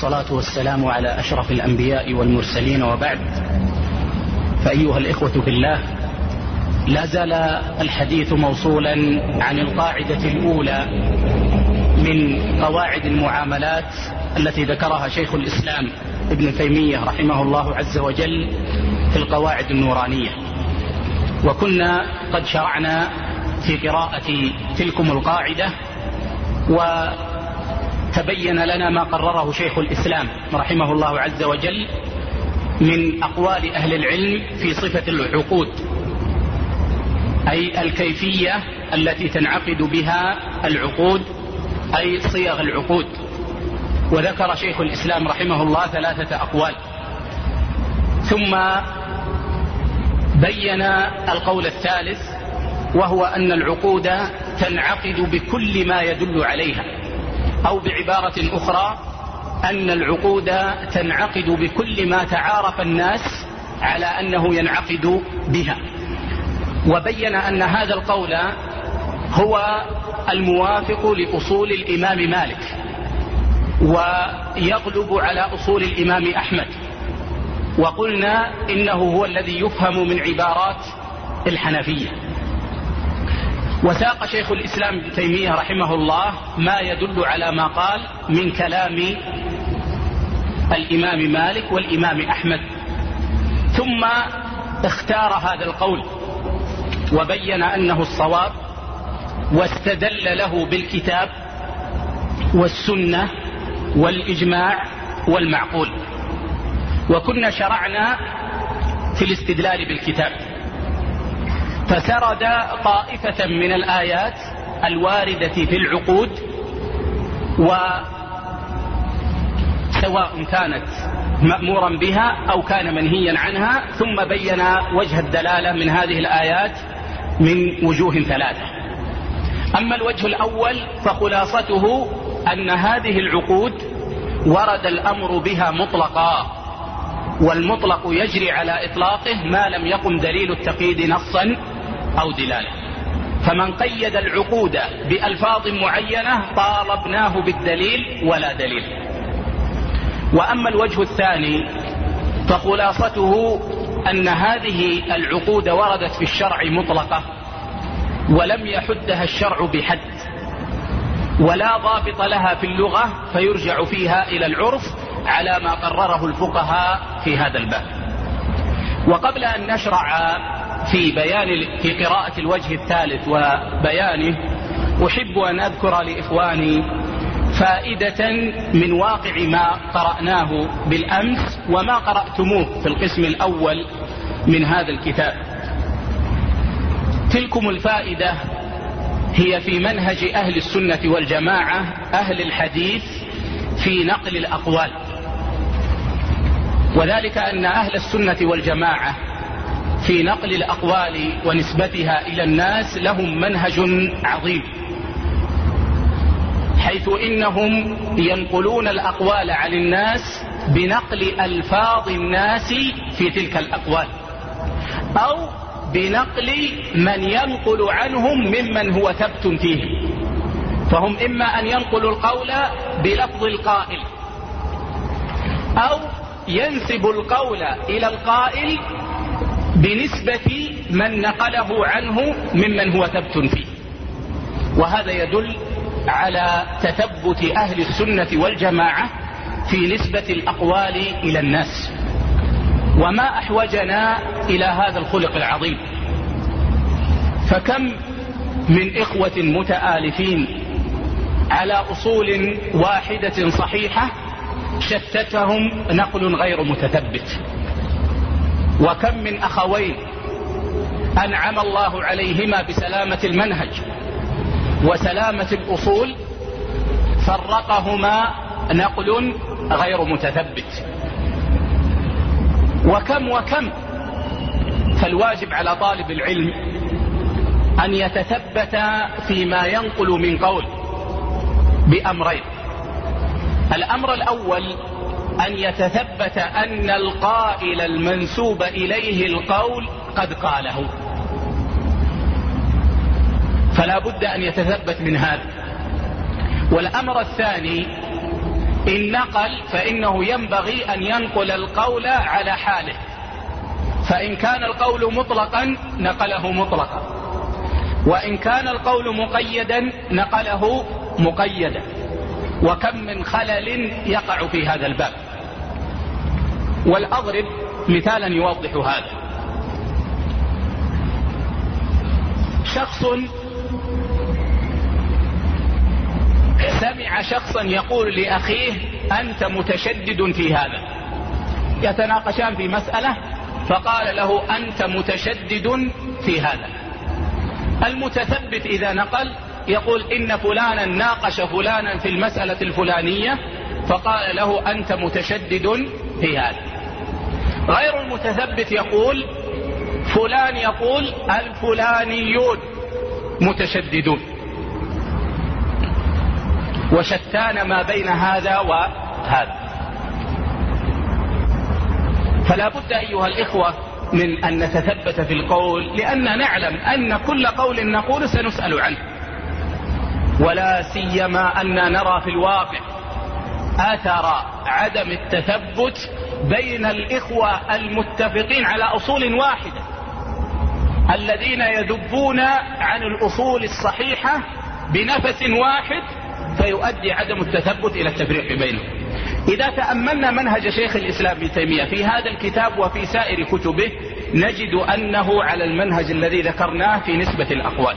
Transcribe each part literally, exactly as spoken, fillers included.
والصلاة والسلام على أشرف الأنبياء والمرسلين، وبعد. فأيها الإخوة في الله، لا زال الحديث موصولا عن القاعدة الأولى من قواعد المعاملات التي ذكرها شيخ الإسلام ابن تيمية رحمه الله عز وجل في القواعد النورانية. وكنا قد شرعنا في قراءة تلكم القاعدة، وتبين لنا ما قرره شيخ الإسلام رحمه الله عز وجل من أقوال أهل العلم في صفة العقود، أي الكيفية التي تنعقد بها العقود، أي صيغ العقود. وذكر شيخ الإسلام رحمه الله ثلاثة أقوال، ثم بين القول الثالث، وهو أن العقود تنعقد بكل ما يدل عليها، أو بعبارة أخرى أن العقود تنعقد بكل ما تعارف الناس على أنه ينعقد بها. وبين أن هذا القول هو الموافق لأصول الإمام مالك، ويغلب على أصول الإمام أحمد، وقلنا إنه هو الذي يفهم من عبارات الحنفية. وساق شيخ الإسلام ابن تيمية رحمه الله ما يدل على ما قال من كلام الإمام مالك والإمام أحمد، ثم اختار هذا القول وبين أنه الصواب، واستدل له بالكتاب والسنة والإجماع والمعقول. وكنا شرعنا في الاستدلال بالكتاب، فسرد طائفة من الآيات الواردة في العقود، وسواء كانت مأمورا بها أو كان منهيا عنها، ثم بين وجه الدلالة من هذه الآيات من وجوه ثلاثة. أما الوجه الأول فخلاصته أن هذه العقود ورد الأمر بها مطلقا، والمطلق يجري على إطلاقه ما لم يقم دليل التقييد نصا أو دلالة. فمن قيد العقود بألفاظ معينة طالبناه بالدليل ولا دليل. وأما الوجه الثاني فخلاصته أن هذه العقود وردت في الشرع مطلقة، ولم يحدها الشرع بحد، ولا ضابط لها في اللغة، فيرجع فيها إلى العرف على ما قرره الفقهاء في هذا الباب. وقبل أن نشرع في بيان في قراءة الوجه الثالث وبيانه، أحب أن أذكر لإخواني فائدة من واقع ما قرأناه بالأمس وما قرأتموه في القسم الأول من هذا الكتاب. تلكم الفائدة هي في منهج أهل السنة والجماعة أهل الحديث في نقل الأقوال، وذلك أن أهل السنة والجماعة في نقل الأقوال ونسبتها إلى الناس لهم منهج عظيم، حيث إنهم ينقلون الأقوال عن الناس بنقل ألفاظ الناس في تلك الأقوال، أو بنقل من ينقل عنهم ممن هو ثبت فيه. فهم إما أن ينقلوا القول بلفظ القائل، أو ينسب القول إلى القائل بنسبة من نقله عنه ممن هو ثبت فيه. وهذا يدل على تثبت أهل السنة والجماعة في نسبة الأقوال إلى الناس. وما أحوجنا إلى هذا الخلق العظيم، فكم من إخوة متآلفين على أصول واحدة صحيحة شتتهم نقل غير متثبت، وكم من أخوين أنعم الله عليهما بسلامة المنهج وسلامة الأصول فرقهما نقل غير متثبت. وكم وكم. فالواجب على طالب العلم أن يتثبت فيما ينقل من قول بأمرين. الأمر الأول أن يتثبت أن القائل المنسوب إليه القول قد قاله، فلا بد أن يتثبت من هذا. والأمر الثاني إن نقل فإنه ينبغي أن ينقل القول على حاله، فإن كان القول مطلقا نقله مطلقا، وإن كان القول مقيدا نقله مقيدا. وكم من خلل يقع في هذا الباب. والأضرب مثالا يوضح هذا. شخص سمع شخصا يقول لأخيه أنت متشدد في هذا، يتناقشان في مسألة فقال له أنت متشدد في هذا. المتثبت إذا نقل يقول إن فلانا ناقش فلانا في المسألة الفلانية فقال له أنت متشدد في هذا. غير المتثبت يقول فلان يقول الفلانيون متشددون، وشتان ما بين هذا وهذا. فلا بد أيها الإخوة من أن نتثبت في القول، لأن نعلم أن كل قول نقول سنسأل عنه، ولا سيما أن نرى في الواقع أثر عدم التثبت بين الإخوة المتفقين على أصول واحدة، الذين يذبون عن الأصول الصحيحة بنفس واحد، فيؤدي عدم التثبت إلى التفريق بينهم. إذا تأملنا منهج شيخ الإسلام ابن تيمية في هذا الكتاب وفي سائر كتبه نجد أنه على المنهج الذي ذكرناه في نسبة الأقوال.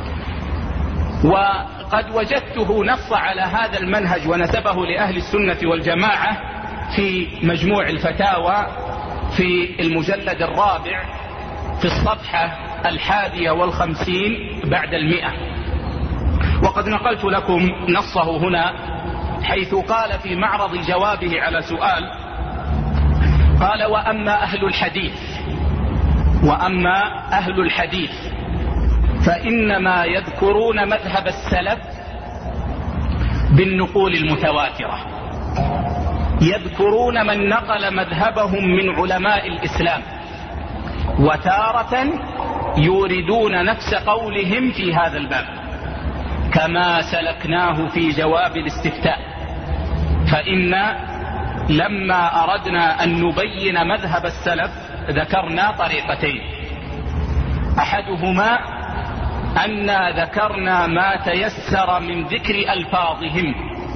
وقد وجدته نص على هذا المنهج ونسبه لأهل السنة والجماعة في مجموع الفتاوى في المجلد الرابع في الصفحة الحادية والخمسين بعد المئة. وقد نقلت لكم نصه هنا، حيث قال في معرض جوابه على سؤال، قال وأما أهل الحديث وأما أهل الحديث فإنما يذكرون مذهب السلف بالنقول المتواترة، يذكرون من نقل مذهبهم من علماء الإسلام، وتارة يوردون نفس قولهم في هذا الباب كما سلكناه في جواب الاستفتاء. فإن لما أردنا أن نبين مذهب السلف ذكرنا طريقتين، أحدهما أن ذكرنا ما تيسر من ذكر ألفاظهم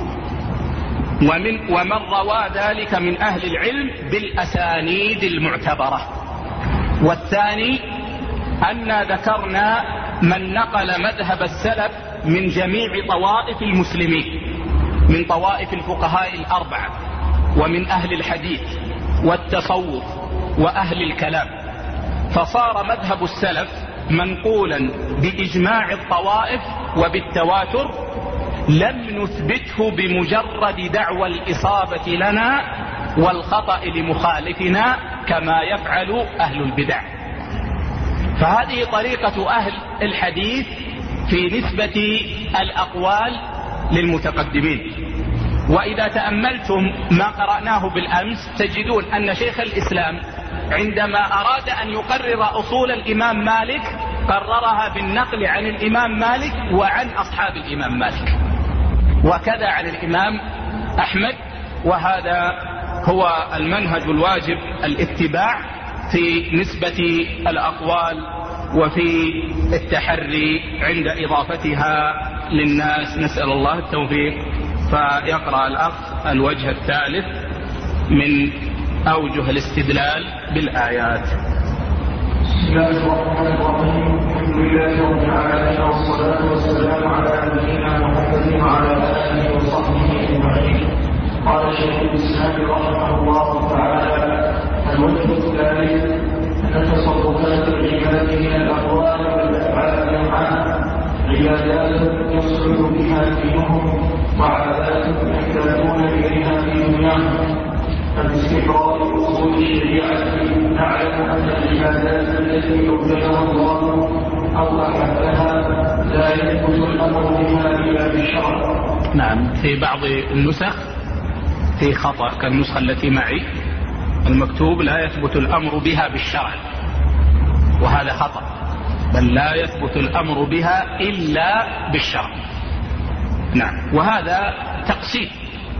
ومن, ومن روى ذلك من أهل العلم بالأسانيد المعتبرة، والثاني أن ذكرنا من نقل مذهب السلف من جميع طوائف المسلمين، من طوائف الفقهاء الأربعة ومن أهل الحديث والتصوف وأهل الكلام، فصار مذهب السلف منقولا بإجماع الطوائف وبالتواتر، لم نثبته بمجرد دعوى الإصابة لنا والخطأ لمخالفنا كما يفعل أهل البدع. فهذه طريقة أهل الحديث في نسبة الأقوال للمتقدمين. وإذا تأملتم ما قرأناه بالأمس تجدون أن شيخ الإسلام عندما أراد أن يقرر أصول الإمام مالك قررها بالنقل عن الإمام مالك وعن أصحاب الإمام مالك، وكذا عن الإمام أحمد. وهذا هو المنهج الواجب الاتباع في نسبة الأقوال وفي التحري عند إضافتها للناس. نسأل الله التوفيق. فيقرأ الأخ الوجه الثالث من أوجه الاستدلال بالآيات. بسم الله الرحمن الرحيم. الحمد لله رب العالمين والصلاة والسلام على نبينا محمد وعلى آله وصحبه أجمعين. قال شيخ الإسلام رحمه الله تعالى: الوجه الثالث أن تصرفات العباد من الأقوال والأفعال نوعان: عبادات يصلح بها دينهم وعادات يحتاجون إليها في دنياهم. فباستقراء أصول الشريعة نعلم أن العبادات التي أوجدها الله أو أحبها لا يثبت الأمر بها إلا بالشرع. نعم، في بعض النسخ في خطأ كالنسخة التي معي المكتوب لا يثبت الأمر بها بالشرع، وهذا خطأ، بل لا يثبت الأمر بها إلا بالشرع. نعم، وهذا تقسيم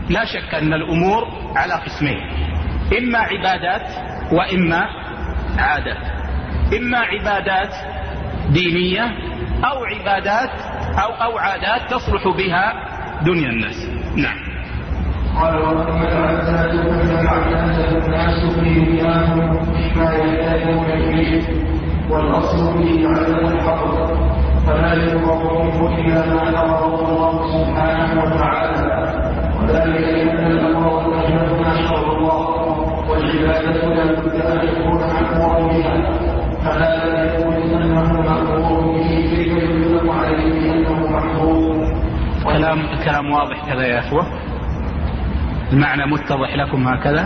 لا شك أن الأمور على قسمين، إما عبادات وإما عادات، إما عبادات دينية أو عبادات أو, أو عادات تصلح بها دنيا الناس. نعم. قال وأما العادات فالعادات الناس في دنياهم فيما يحتاجون إليه والأصل فيه عدم الحظر فلا يقربه إلا ما أمره الله سبحانه وتعالى، وذلك لأن الأمر والنهي ما شرع الله، والعبادة لا بد أن يكون مأمورا بها، فلا يكون أنه مأمور به كيف يطلق عليه أنه محظور. كلام الكلام واضح كذا يا أخوة؟ المعنى متضح لكم هكذا؟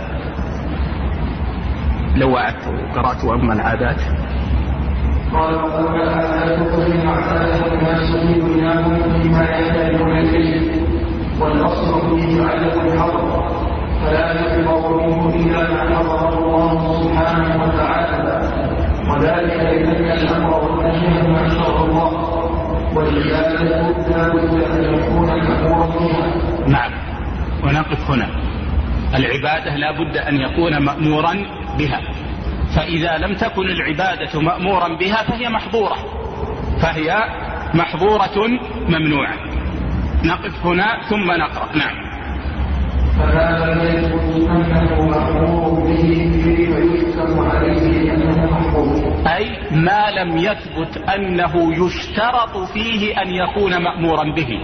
لو قرأت وأما العادات. قال وأما العادات فإن اعتادها الناس في دنياهم فيما يحتاجون إليه والأصل فيه عدم الحظر فلا يقبل منه إلا ما حضره الله سبحانه وتعالى، وذلك لأن الأمر والنهي ما شرع الله، والعبادة لا بد أن يكون مأمورا بها. نعم، ونقف هنا. العبادة لا بد أن يكون مأمورا بها، فإذا لم تكن العبادة مأمورا بها فهي محظورة، فهي محظورة ممنوعة. نقف هنا ثم نقرأ. نعم. فلا لم يثبت أنه مأمور به كيف يحكم عليه أنه محظور، أي ما لم يثبت أنه يشترط فيه أن يكون مأمورا به،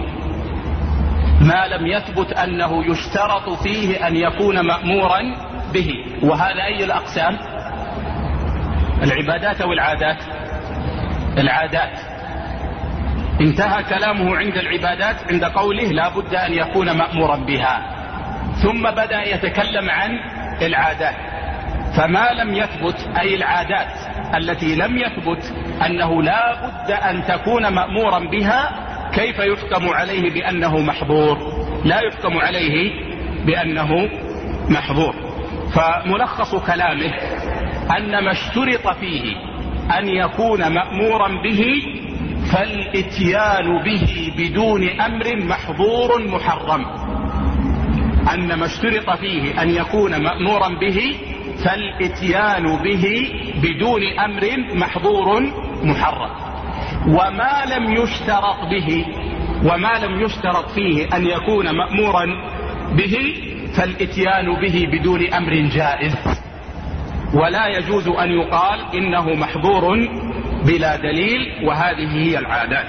ما لم يثبت أنه يشترط فيه أن يكون مأمورا به. وهذا أي الأقسام؟ العبادات أو العادات؟ العادات. انتهى كلامه عند العبادات عند قوله لا بد أن يكون مأمورا بها، ثم بدأ يتكلم عن العادات. فما لم يثبت أي العادات التي لم يثبت أنه لا بد أن تكون مأمورا بها كيف يحكم عليه بأنه محظور؟ لا يحكم عليه بأنه محظور. فملخص كلامه أن ما اشترط فيه أن يكون مأمورا به فالإتيان به بدون أمر محظور محرم. أن ما اشترط فيه أن يكون مأمورا به فالإتيان به بدون أمر محظور محرم. وما لم يشترط به وما لم يشترط فيه أن يكون مأمورا به فالإتيان به بدون أمر جائز، ولا يجوز أن يقال إنه محظور بلا دليل. وهذه هي العادات.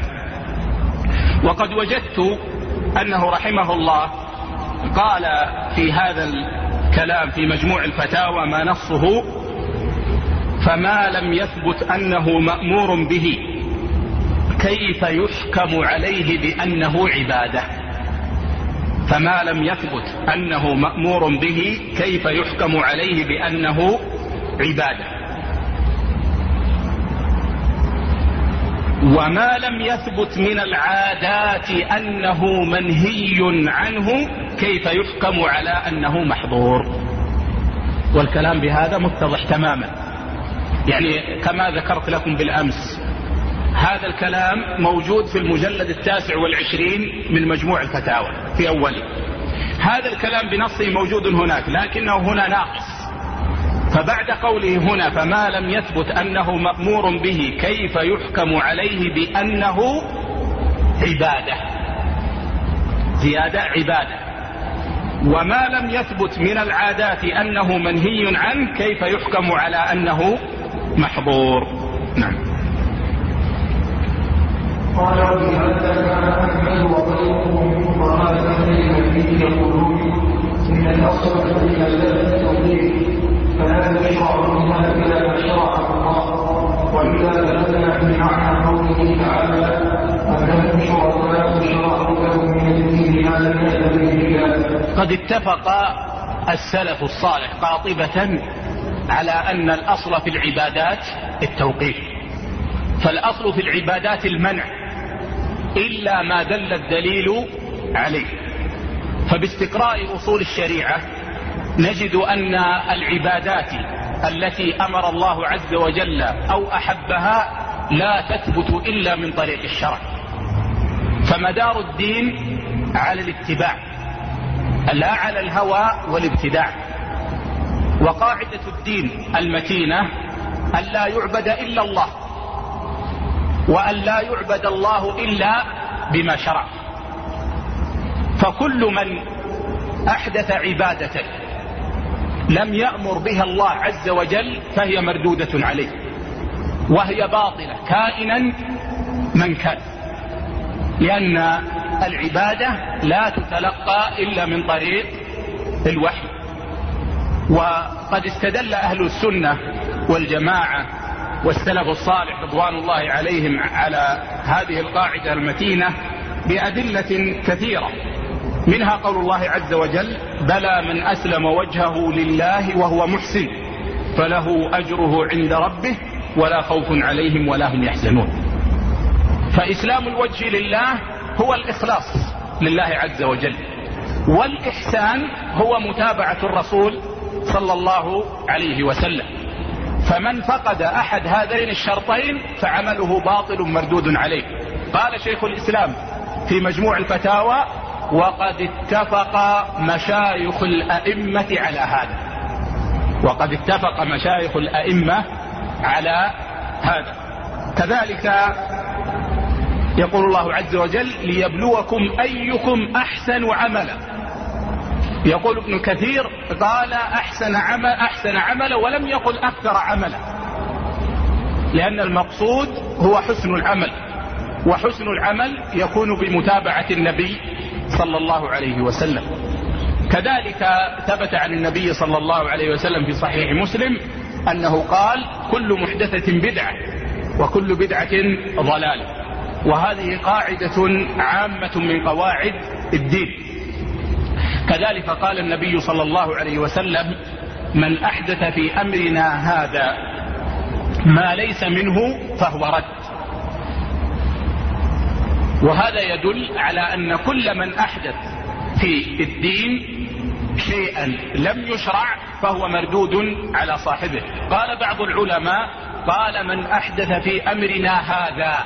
وقد وجدت أنه رحمه الله قال في هذا الكلام في مجموع الفتاوى ما نصه فما لم يثبت أنه مأمور به كيف يحكم عليه بأنه عبادة. فما لم يثبت أنه مأمور به كيف يحكم عليه بأنه عبادة. وما لم يثبت من العادات أنه منهي عنه كيف يحكم على أنه محظور. والكلام بهذا متضح تماما، يعني كما ذكرت لكم بالأمس هذا الكلام موجود في المجلد التاسع والعشرين من مجموع الفتاوى في أوله. هذا الكلام بنصه موجود هناك لكنه هنا ناقص. فبعد قوله هنا فما لم يثبت أنه مأمور به كيف يحكم عليه بأنه عبادة، زيادة عبادة. وما لم يثبت من العادات أنه منهي عنه كيف يحكم على أنه محظور. نعم. قال بهذا كان أحمد وغيرهم وهذا الذي يقولون إن الأصل في العبادة التوحيد فلا يشرع منها إلا ما شرعه الله، وإذا بلغنا في معنى قوله تعالى أنهم شركاء شرعوا لهم من الدين ما لم يأذن به الله. قد اتفق السلف الصالح قاطبة على أن الأصل في العبادات التوقيف، فالأصل في العبادات المنع إلا ما دل الدليل عليه. فباستقراء أصول الشريعة نجد أن العبادات التي أمر الله عز وجل أو أحبها لا تثبت إلا من طريق الشرع، فمدار الدين على الاتباع. لا على الهوى والابتداع. وقاعدة الدين المتينة أن لا يعبد إلا الله، وأن لا يعبد الله إلا بما شرع. فكل من أحدث عبادة لم يأمر بها الله عز وجل فهي مردودة عليه، وهي باطلة كائنا من كان، لأن العبادة لا تتلقى إلا من طريق الوحي. وقد استدل أهل السنة والجماعة والسلف الصالح رضوان الله عليهم على هذه القاعدة المتينة بأدلة كثيرة، منها قول الله عز وجل: بلى من أسلم وجهه لله وهو محسن فله أجره عند ربه ولا خوف عليهم ولا هم يحزنون. فإسلام الوجه لله هو الإخلاص لله عز وجل، والإحسان هو متابعة الرسول صلى الله عليه وسلم. فمن فقد أحد هذين الشرطين فعمله باطل مردود عليه. قال شيخ الإسلام في مجموع الفتاوى: وقد اتفق مشايخ الأئمة على هذا. وقد اتفق مشايخ الأئمة على هذا. كذلك يقول الله عز وجل: ليبلوكم أيكم أحسن عملا. يقول ابن كثير: قال أحسن عمل أحسن عملا ولم يقل أكثر عملا، لأن المقصود هو حسن العمل، وحسن العمل يكون بمتابعة النبي صلى الله عليه وسلم. كذلك ثبت عن النبي صلى الله عليه وسلم في صحيح مسلم أنه قال: كل محدثة بدعة وكل بدعة ضلالة. وهذه قاعدة عامة من قواعد الدين. كذلك قال النبي صلى الله عليه وسلم: من أحدث في أمرنا هذا ما ليس منه فهو رد. وهذا يدل على أن كل من أحدث في الدين شيئا لم يشرع فهو مردود على صاحبه. قال بعض العلماء: قال من أحدث في أمرنا هذا.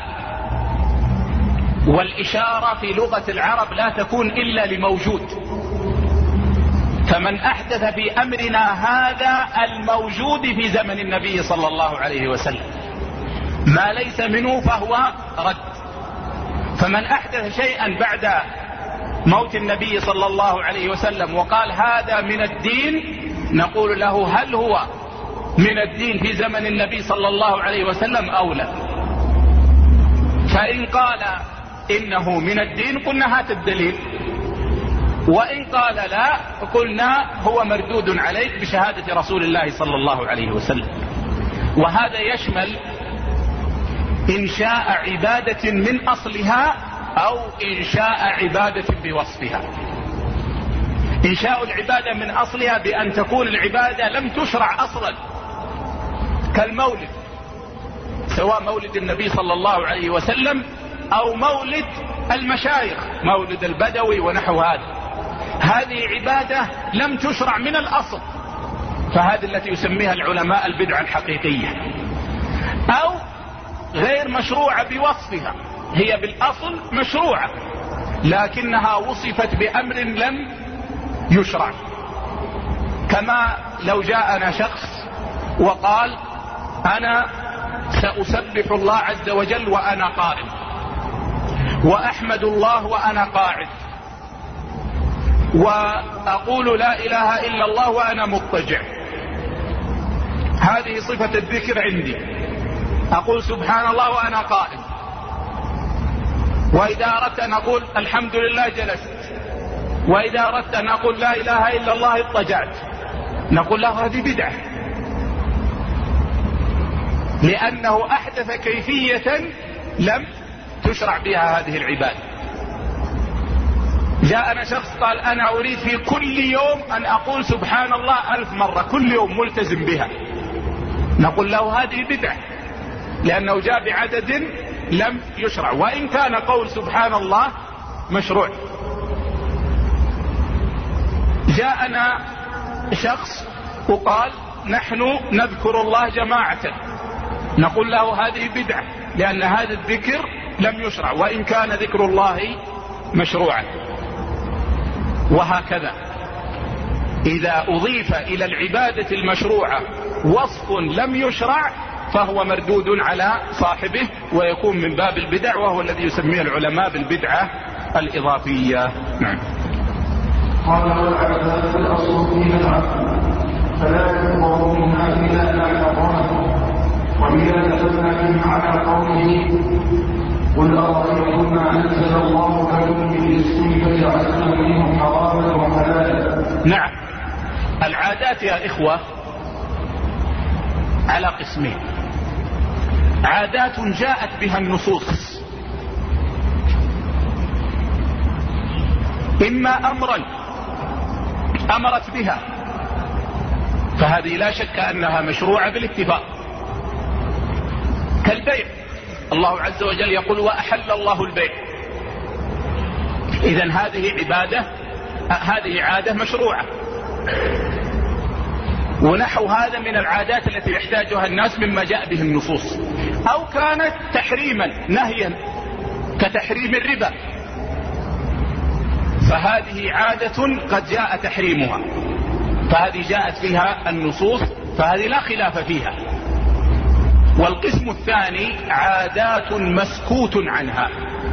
والإشارة في لغة العرب لا تكون إلا لموجود، فمن أحدث في أمرنا هذا الموجود في زمن النبي صلى الله عليه وسلم، ما ليس منه فهو رد. فمن أحدث شيئا بعد موت النبي صلى الله عليه وسلم وقال هذا من الدين، نقول له: هل هو من الدين في زمن النبي صلى الله عليه وسلم أو لا؟ فإن قال إنه من الدين قلنا هات الدليل، وإن قال لا قلنا هو مردود عليك بشهادة رسول الله صلى الله عليه وسلم. وهذا يشمل إنشاء عبادة من أصلها أو إنشاء عبادة بوصفها. إنشاء العبادة من أصلها بأن تكون العبادة لم تشرع أصلا، كالمولد، سواء مولد النبي صلى الله عليه وسلم أو مولد المشايخ، مولد البدوي ونحو هذا. هذه عبادة لم تشرع من الأصل، فهذه التي يسميها العلماء البدعة الحقيقية. أو غير مشروعة بوصفها، هي بالأصل مشروعة لكنها وصفت بأمر لم يشرع. كما لو جاءنا شخص وقال: أنا سأسبح الله عز وجل وأنا قائم، وأحمد الله وأنا قاعد، وأقول لا إله إلا الله وأنا مضطجع. هذه صفة الذكر عندي، أقول سبحان الله وأنا قائم، وإذا أردت أن أقول الحمد لله جلست، وإذا أردت أن أقول لا إله إلا الله اضطجعت. نقول له هذه بدعة، لأنه أحدث كيفية لم تشرع بها هذه العبادة. جاءنا شخص قال: أنا أريد في كل يوم أن أقول سبحان الله ألف مرة كل يوم ملتزم بها. نقول له هذه بدعة، لأنه جاء بعدد لم يشرع، وإن كان قول سبحان الله مشروع. جاءنا شخص وقال: نحن نذكر الله جماعة. نقول له هذه بدعة، لأن هذا الذكر لم يشرع وإن كان ذكر الله مشروعا. وهكذا إذا أضيف إلى العبادة المشروعة وصف لم يشرع فهو مردود على صاحبه ويكون من باب البدع، وهو الذي يسميه العلماء بالبدعة الإضافية. نعم. قال والعبادة الأصل فيها العقل فلا يكبر منها إلا ما حرمه. وإذا دخلنا في معنى قوله قل أرأيتم ما أنزل الله لكم من رزق فجعلتم منه حراما وحلالا. نعم. العادات يا إخوة على قسمين: عادات جاءت بها النصوص، إما أمرا أمرت بها فهذه لا شك أنها مشروعة بالاتفاق، كالبيع، الله عز وجل يقول وأحل الله البيع، إذن هذه عبادة، هذه عادة مشروعة. ونحو هذا من العادات التي يحتاجها الناس مما جاء به النصوص. أو كانت تحريما نهيا كتحريم الربا، فهذه عادة قد جاء تحريمها، فهذه جاءت فيها النصوص، فهذه لا خلاف فيها. والقسم الثاني عادات مسكوت عنها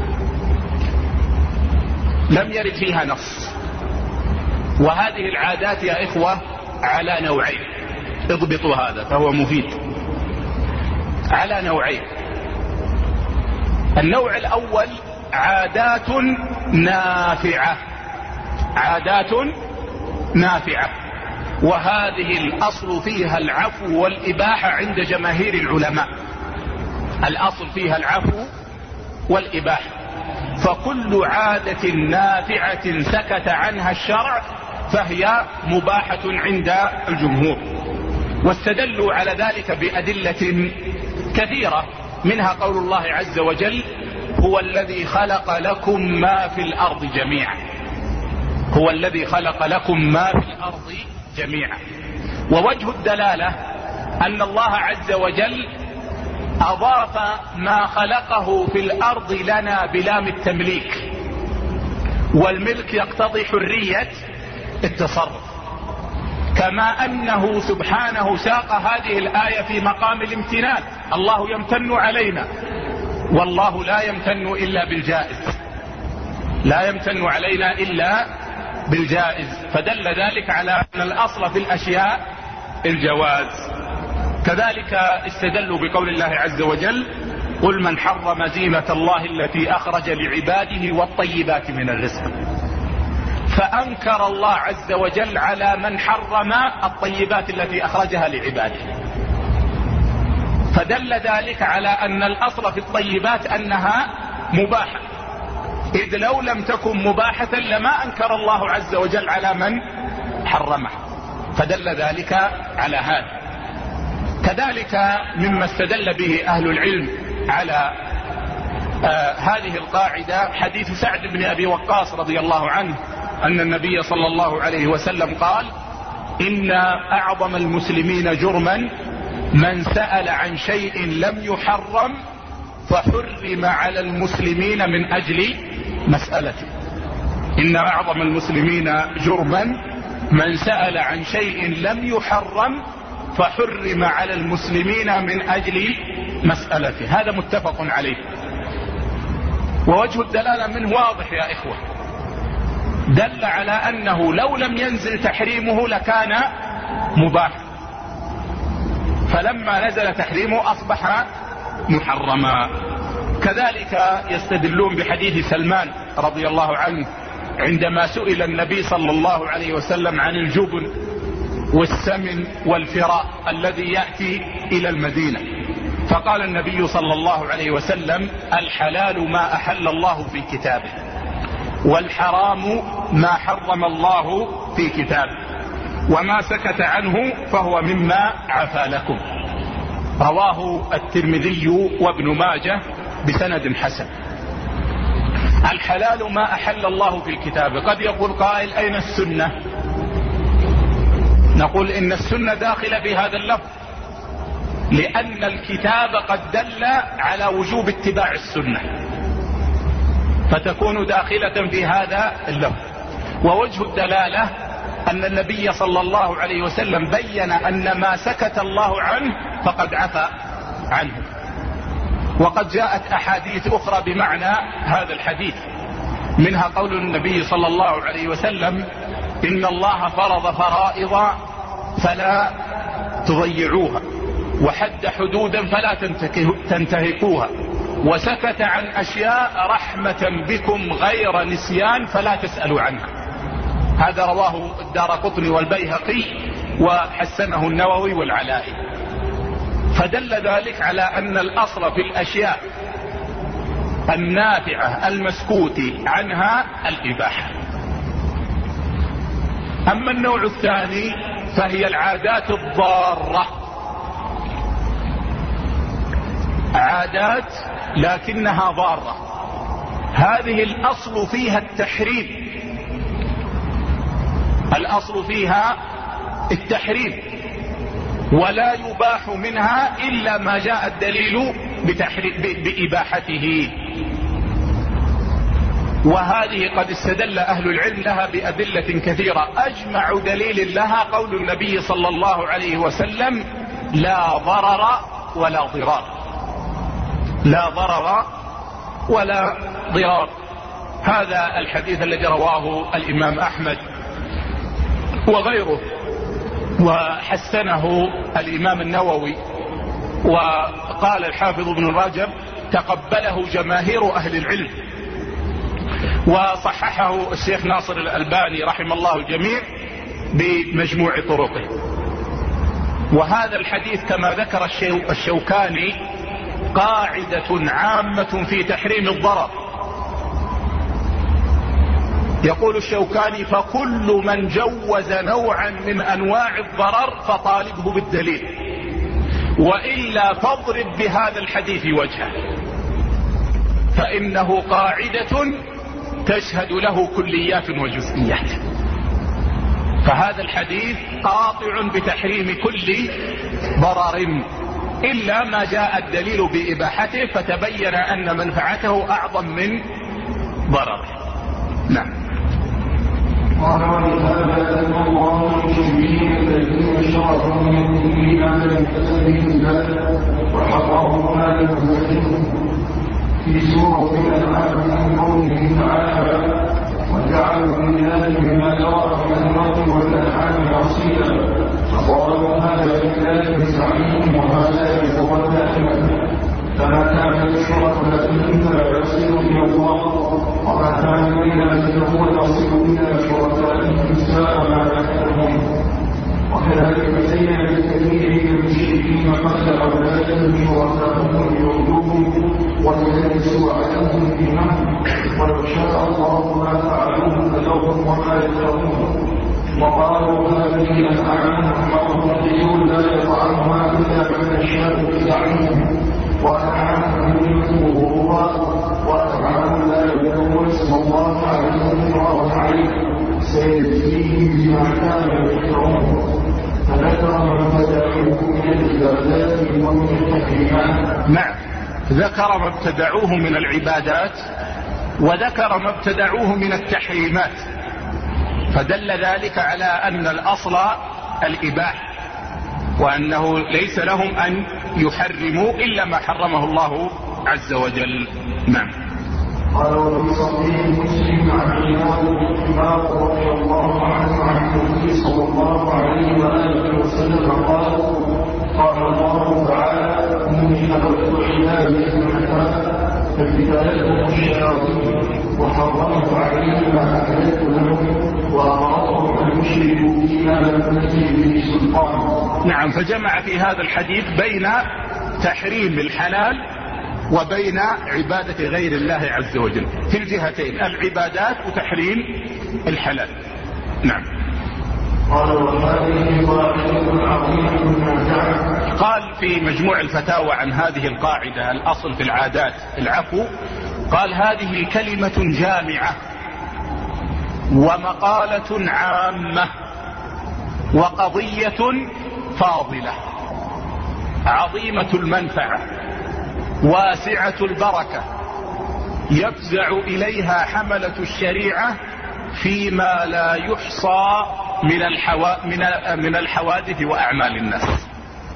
لم يرد فيها نص، وهذه العادات يا إخوة على نوعين، اضبطوا هذا فهو مفيد، على نوعين. النوع الأول عادات نافعة، عادات نافعة، وهذه الأصل فيها العفو والإباحة عند جماهير العلماء، الأصل فيها العفو والإباحة، فكل عادة نافعة سكت عنها الشرع فهي مباحة عند الجمهور. واستدلوا على ذلك بأدلة كثيرة، منها قول الله عز وجل هو الذي خلق لكم ما في الأرض جميعا، هو الذي خلق لكم ما في الأرض جميعا. ووجه الدلالة أن الله عز وجل أضاف ما خلقه في الأرض لنا بلام التمليك، والملك يقتضي حرية التصرف، كما أنه سبحانه ساق هذه الآية في مقام الامتنان، الله يمتن علينا، والله لا يمتن إلا بالجائز، لا يمتن علينا إلا بالجائز، فدل ذلك على أن الأصل في الأشياء الجواز. كذلك استدلوا بقول الله عز وجل قل من حرم زينة الله التي أخرج لعباده والطيبات من الرزق، فأنكر الله عز وجل على من حرم الطيبات التي أخرجها لعباده، فدل ذلك على أن الأصل في الطيبات أنها مباحة، إذ لو لم تكن مباحة لما أنكر الله عز وجل على من حرمها، فدل ذلك على هذا. كذلك مما استدل به أهل العلم على آه هذه القاعدة حديث سعد بن أبي وقاص رضي الله عنه أن النبي صلى الله عليه وسلم قال إن أعظم المسلمين جرما من سأل عن شيء لم يحرم فحرم على المسلمين من أجل مسألته. إن أعظم المسلمين جرما من سأل عن شيء لم يحرم فحرم على المسلمين من أجل مسألته، هذا متفق عليه. ووجه الدلالة منه واضح يا إخوة، دل على أنه لو لم ينزل تحريمه لكان مباح، فلما نزل تحريمه أصبح محرما. كذلك يستدلون بحديث سلمان رضي الله عنه عندما سئل النبي صلى الله عليه وسلم عن الجبن والسمن والفراء الذي يأتي إلى المدينة، فقال النبي صلى الله عليه وسلم الحلال ما أحل الله في كتابه، والحرام ما حرم الله في كتابه، وما سكت عنه فهو مما عفا لكم. رواه الترمذي وابن ماجه بسند حسن. الحلال ما أحل الله في الكتاب. قد يقول قائل أين السنة؟ نقول إن السنة داخلة في هذا اللفظ، لأن الكتاب قد دل على وجوب اتباع السنة، فتكون داخلة في هذا اللفظ. ووجه الدلالة أن النبي صلى الله عليه وسلم بين أن ما سكت الله عنه فقد عفى عنه. وقد جاءت أحاديث أخرى بمعنى هذا الحديث، منها قول النبي صلى الله عليه وسلم: إن الله فرض فرائض فلا تضيعوها، وحد حدودا فلا تنتهكوها، وسكت عن أشياء رحمة بكم غير نسيان فلا تسألوا عنها. هذا رواه الدارقطني والبيهقي وحسنه النووي والعلائي. فدل ذلك على أن الأصل في الأشياء النافعة المسكوت عنها الإباحة. أما النوع الثاني فهي العادات الضارة، عادات لكنها ضارة، هذه الأصل فيها التحريم، الأصل فيها التحريم، ولا يباح منها إلا ما جاء الدليل بإباحته. وهذه قد استدل أهل العلم لها بأدلة كثيرة، أجمع دليل لها قول النبي صلى الله عليه وسلم: لا ضرر ولا ضرار، لا ضرر ولا ضرار. هذا الحديث الذي رواه الإمام أحمد وغيره، وحسنه الإمام النووي، وقال الحافظ ابن رجب تقبله جماهير أهل العلم، وصححه الشيخ ناصر الألباني رحمه الله الجميع بمجموع طرقه. وهذا الحديث كما ذكر الشوكاني قاعدة عامة في تحريم الضرر. يقول الشوكاني: فكل من جوز نوعا من أنواع الضرر فطالبه بالدليل، وإلا فاضرب بهذا الحديث وجهه، فإنه قاعدة تشهد له كليات وجزئيات. فهذا الحديث قاطع بتحريم كل ضرر إلا ما جاء الدليل بإباحته، فتبين أن منفعته أعظم من ضرره. نعم. قال: ولهذا أن الله المشركين الذين شرعوا من دين عمل كسبهم الله وحرموا ما لهم في سورة الأنعام من قوله تعالى: وجعلوا لله مما ذرأ من الأرض والأنعام نصيبا فقالوا هذا لله بزعمهم وهذا بقربانهم، فما كان للشركاء فلا يصل إلى الله، وما كان لله فهو يصل إلى شركائهم ساء ما يحكمون. وكذلك زين لكثير من المشركين قتل أولادهم شركاءهم يعبدوهم ويلبسوا عليهم دينهم، ولو شاء الله ما فعلوه فذرهم وما يفترون. وقالوا هذه الأنعام مرضيون لا يطعمها إلا من يشاء بزعمهم، وأنعام منهم غرورا، وأنعام لا يذكرون اسم الله عليهم فرعون عليه سيجزيهم بما كانوا يفترون. فذكر ما ابتدعوه من العبادات ومن التحريمات. نعم، ذكر ما ابتدعوه من العبادات وذكر ما ابتدعوه من التحريمات، فدل ذلك على أن الأصل الإباحة، وأنه ليس لهم أن يحرموا إلا ما حرمه الله عز وجل. نعم. قال: وفي صحيح مسلم عن عماد بن حمار رضي الله عنه عن النبي صلى الله عليه وآله وسلم قال: قال الله تعالى: إني خلقت عبادي حنفاء فابتلتهم الشياطين وحرمت عليهم ما أحللت لهم وأمرتهم أن يشركوا بما لم يأتي به سلطان. نعم، فجمع في هذا الحديث بين تحريم الحلال وبين عبادة غير الله عز وجل في الجهتين، العبادات وتحريم الحلال. نعم. قال في مجموع الفتاوى عن هذه القاعدة الأصل في العادات العفو، قال: هذه كلمة جامعة ومقالة عامة وقضية فاضلة عظيمة المنفعة واسعة البركة، يفزع إليها حملة الشريعة فيما لا يحصى من الحوا من من الحوادث وأعمال الناس.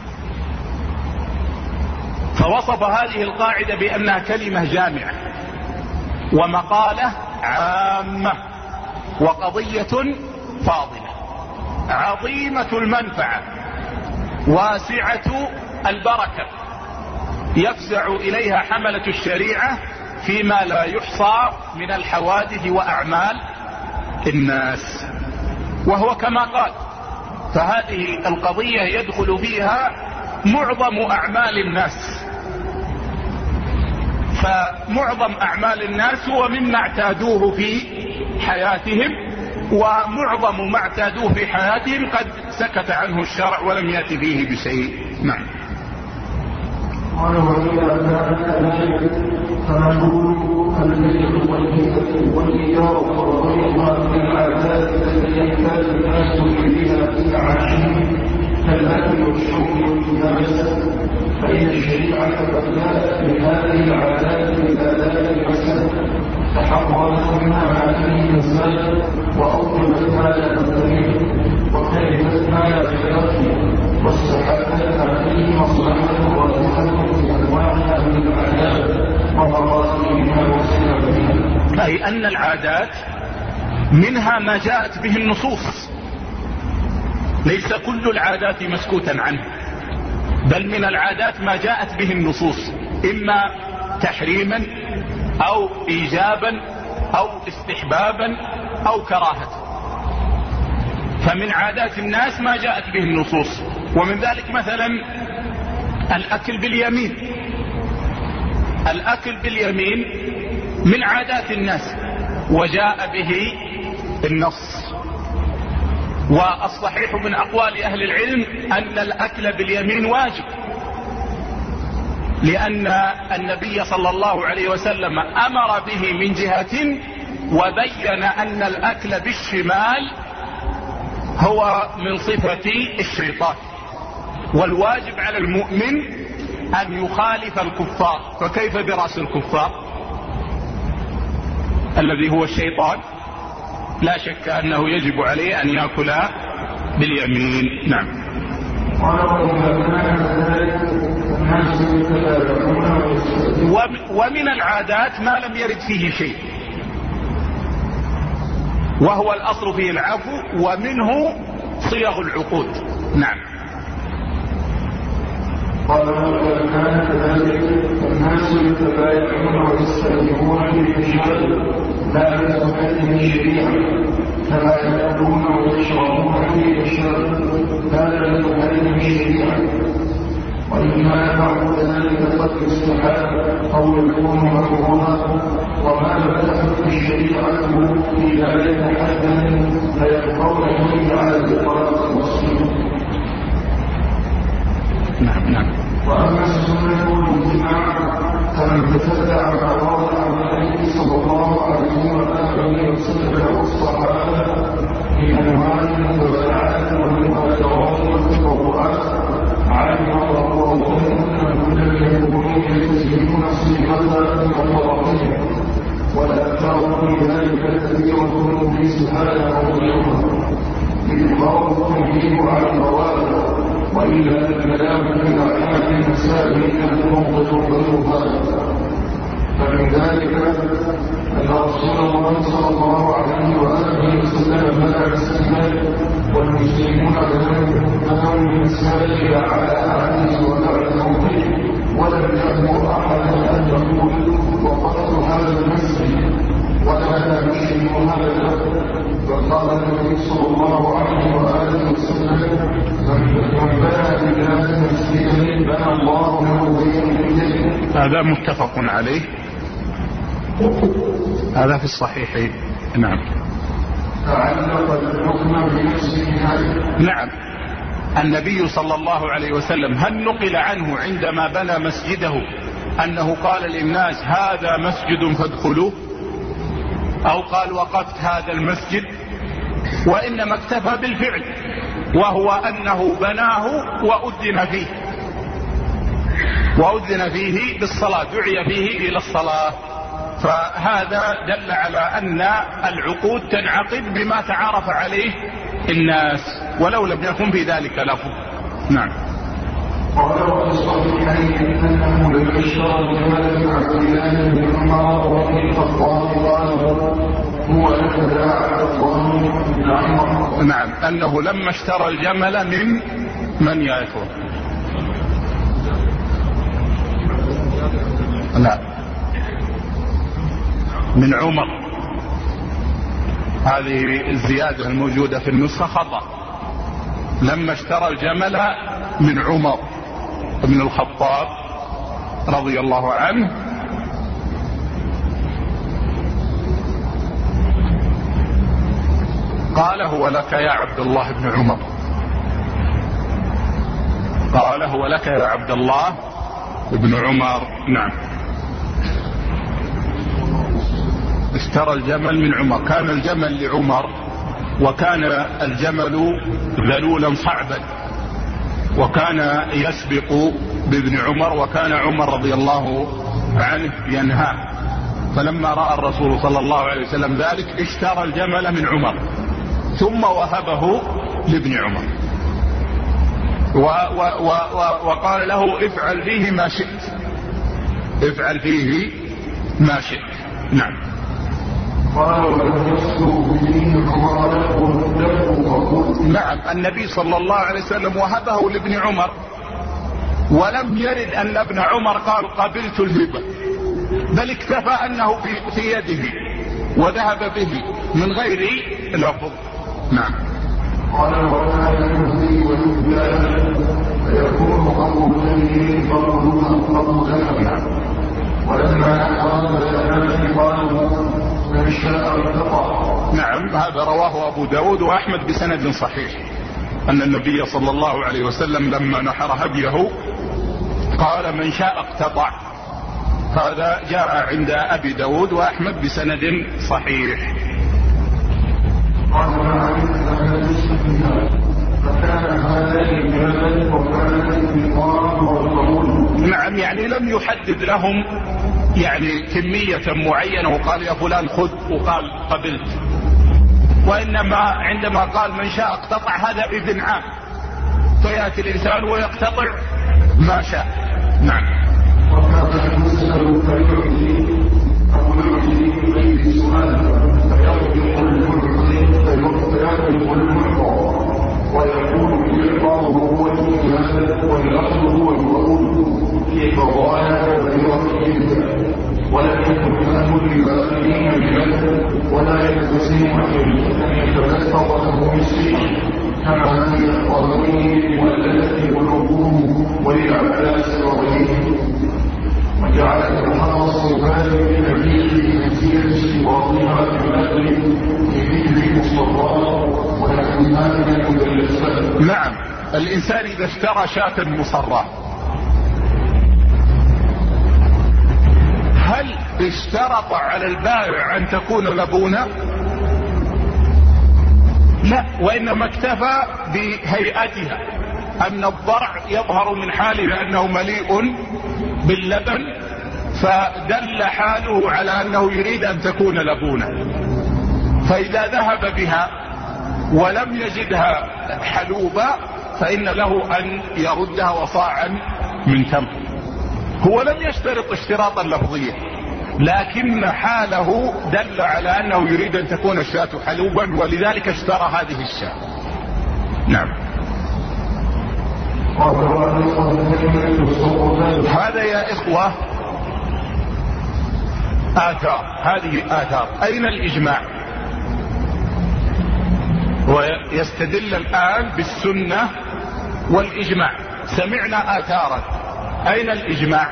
فوصف هذه القاعدة بأنها كلمة جامعة ومقالة عامة وقضية فاضلة عظيمة المنفعة واسعة البركة، يفزع إليها حملة الشريعة فيما لا يحصى من الحوادث وأعمال الناس. وهو كما قال، فهذه القضية يدخل فيها معظم أعمال الناس، فمعظم أعمال الناس هو مما اعتادوه في حياتهم، ومعظم ما اعتادوه في حياتهم قد سكت عنه الشرع ولم يأتي فيه بشيء. نعم. قال وإذا كان فنقول البيت والهبة والإيجار وغيرها من العادات التي يحتاج الناس إليها في عاشهم كالأكل والشرب والمجالسة، فإن الشريعة قد جاءت بهذه العادات بالآداب الحسنة تحررت منها هذه المسائل وأوجبت ما لا تنتهي وكرهت ما لا تكفي واستحقت هذه مصلحة راجحة في أنواعها من العادات ومراتبها وسببها. أي أن العادات منها ما جاءت به النصوص، ليس كل العادات مسكوتا عنه، بل من العادات ما جاءت به النصوص إما تحريما أو إيجابا أو استحبابا أو كراهة. فمن عادات الناس ما جاءت به النصوص، ومن ذلك مثلا الأكل باليمين. الأكل باليمين من عادات الناس وجاء به النص. والصحيح من أقوال أهل العلم أن الأكل باليمين واجب، لأن النبي صلى الله عليه وسلم أمر به من جهة وبين أن الأكل بالشمال هو من صفة الشيطان، والواجب على المؤمن أن يخالف الكفار، فكيف برأس الكفار الذي هو الشيطان؟ لا شك أنه يجب عليه أن يأكل باليمين. نعم. ومن العادات ما لم يرد فيه شيء، وهو الأصل فيه العفو، ومنه صيغ العقود. نعم. قال وإذا كان كذلك الناس يتبايعون ويستأذنون في الرجال لا يتبعون الشريعة، كما يأكلون ويشربون في الشرع لا يتبعون الشريعة، وإما يفعل ذلك قد يستحب أو يكون مكروها، وما فتحت الشريعة في ذلك حدا فيبقون به على الإطلاق والصدق. نعم نعم. وأما السنة والجماع فمن تتبع مواضع النبي صلى الله عليه وآله وسلم والصحابة في أنواع المتبعات والمؤثرات والتطوعات علم الله أنهم لم يكونوا يلتزمون صيغتها وطرقها، والآثار في ذلك كثيرة في سبحانه وتعالى بالإقرار والتنبيه على الروابط، وإلا الكلام في أحكام المسائل الموضة والمبالغ. فمن ذلك أن رسول الله صلى الله عليه وآله وسلم منع السجاد، والمسلمون لهم من السجاد على أهله وعلى توحيده، ولم يأمر أحدا أن يقول وقتل هذا المسجد ولا يشرك هذا الأمر. فقال النبي صلى الله عليه وآله وسلم من بنى لله مسجدا بنى الله له بيتا. هذا متفق عليه، هذا في الصحيحين. نعم. تعلق الحكم بنفسه. نعم. النبي صلى الله عليه وسلم هل نقل عنه عندما بنى مسجده أنه قال للناس هذا مسجد فادخلوه، أو قال وقفت هذا المسجد؟ وإنما اكتفى بالفعل، وهو أنه بناه وأذن فيه وأذن فيه بالصلاة، دعي فيه إلى الصلاة. فهذا دل على أن العقود تنعقد بما تعارف عليه الناس ولو لم يكن في ذلك لفظ. نعم. قال وفي الصحيحين انه لم يشترى بمال عبد الله بن عمر رضي الخطاب قال هو لك لا عبد الله بن عمر. نعم، انه لما اشترى الجمل من من يا اخوان؟ لا، من عمر. هذه الزيادة الموجودة في النسخة خطأ. لما اشترى الجمل من عمر بن الخطاب رضي الله عنه قال هو لك يا عبد الله بن عمر. قال هو لك يا عبد الله بن عمر. نعم. اشترى الجمل من عمر. كان الجمل لعمر، وكان الجمل ذلولا صعبا، وكان يسبق بابن عمر، وكان عمر رضي الله عنه ينهاه. فلما رأى الرسول صلى الله عليه وسلم ذلك اشترى الجمل من عمر ثم وهبه لابن عمر، و و و و وقال له افعل فيه ما شئت، افعل فيه ما شئت. نعم. نعم، النبي صلى الله عليه وسلم وهبه لابن عمر، ولم يرد أن ابن عمر قال قبلت الهبة، بل اكتفى أنه في, في يده وذهب به من غير لفظ. نعم. قال وكان المهدي والإبدال فيكون قبل الذي فرضها قبل ذلك. ولما أراد الأنام قالوا من شاء ارتقى. نعم، هذا رواه أبو داود وأحمد بسند صحيح، أن النبي صلى الله عليه وسلم لما نحر هديه قال من شاء اقتطع. هذا جاء عند أبي داود وأحمد بسند صحيح. نعم، يعني لم يحدد لهم يعني كمية معينة وقال يا فلان خذ وقال قبلت، وإنما عندما قال من شاء اقتطع هذا إذن عام، فيأتي الإنسان ويقتطع ما شاء. نعم. ويكون الإعطاء هو المجاهد والأصل هو الوعود في قضايا ويوحيد، ولا يكون الأمر للآخرين بجد، ولا يلتزم أن يتبسط له مسلم كما أن القضوين والتي قلوبهم وللعباس وغيره. وجعل الحرص هذه النبي منزلة واضحة في الأجر في ذكر المصطفى. نعم، الإنسان إذا اشترى شاة مصرة هل اشترط على البائع أن تكون لبونة؟ لا، وإنما اكتفى بهيئتها، أن الضرع يظهر من حاله لأنه مليء باللبن، فدل حاله على أنه يريد أن تكون لبونة. فإذا ذهب بها ولم يجدها حلوبا فإن له أن يردها وصاعا من تمر. هو لم يشترط اشتراطا لفظيا، لكن حاله دل على أنه يريد أن تكون الشاة حلوبا، ولذلك اشترى هذه الشاة. نعم. هذا يا إخوة آثار، هذه آثار. أين الإجماع؟ ويستدل الآن بالسنة والإجماع. سمعنا آثارا، أين الإجماع؟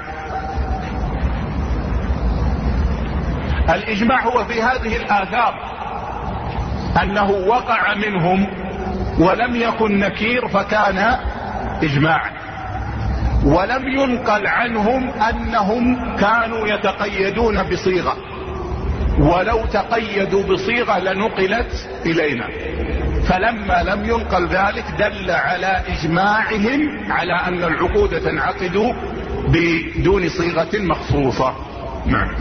الإجماع هو في هذه الآثار، أنه وقع منهم ولم يكن نكير فكان إجماعا، ولم ينقل عنهم أنهم كانوا يتقيدون بصيغة، ولو تقيدوا بصيغة لنقلت إلينا، فلما لم ينقل ذلك دل على إجماعهم على أن العقود تنعقد بدون صيغة مخصوصة. نعم.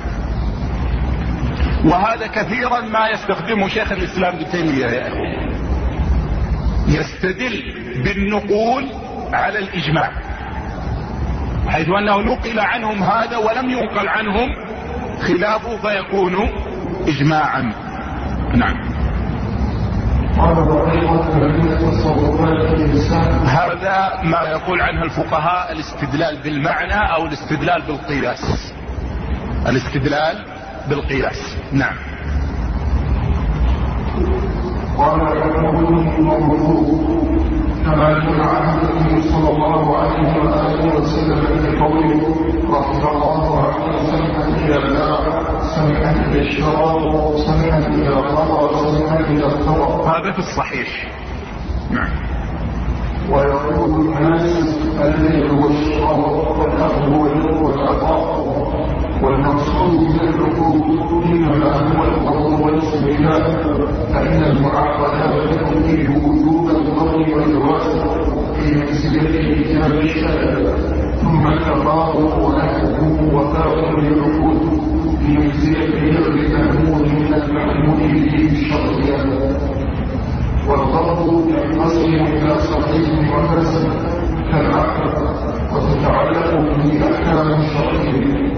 وهذا كثيرا ما يستخدمه شيخ الإسلام ابن تيمية يا أخي، يستدل بالنقول على الإجماع، حيث أنه نقل عنهم هذا ولم ينقل عنهم خلافه فيكون إجماعا. نعم. هذا ما يقول عنه الفقهاء الاستدلال بالمعنى أو الاستدلال بالقياس. الاستدلال بالقياس. نعم. قال كما يقول عنه النبي صلى الله عليه وآله وسلم في قوله رحمه الله عنه سمعا إذا باع سمعا إذا اشترى سمعا إذا قضى سمعا إذا اقتضى. هذا في الصحيح. نعم. ويقول الناس الذي هو الشراء والأخذ والعطاء والمقصود من العقود إنما هو القبض والاستبدال، فإن المعاقدة تكون وجوب القبض والجواز في منزلة الكتاب الشرعي، ثم التقاضي ونحوه وفاء للعقود في منزلة المأمون من المحمود به الشرعي، والقبض ينقسم إلى صحيح وفاسد كالعقد وتتعلق به أحكام شرعية.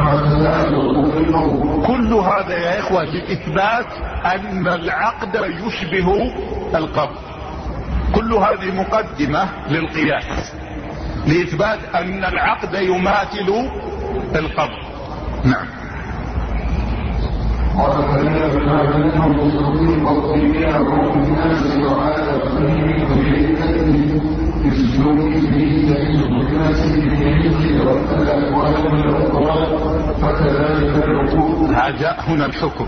كل هذا يا إخوة لإثبات أن العقد يشبه القبض. كل هذه مقدمة للقياس لإثبات أن العقد يماثل القبض. نعم. هذا هنا الحكم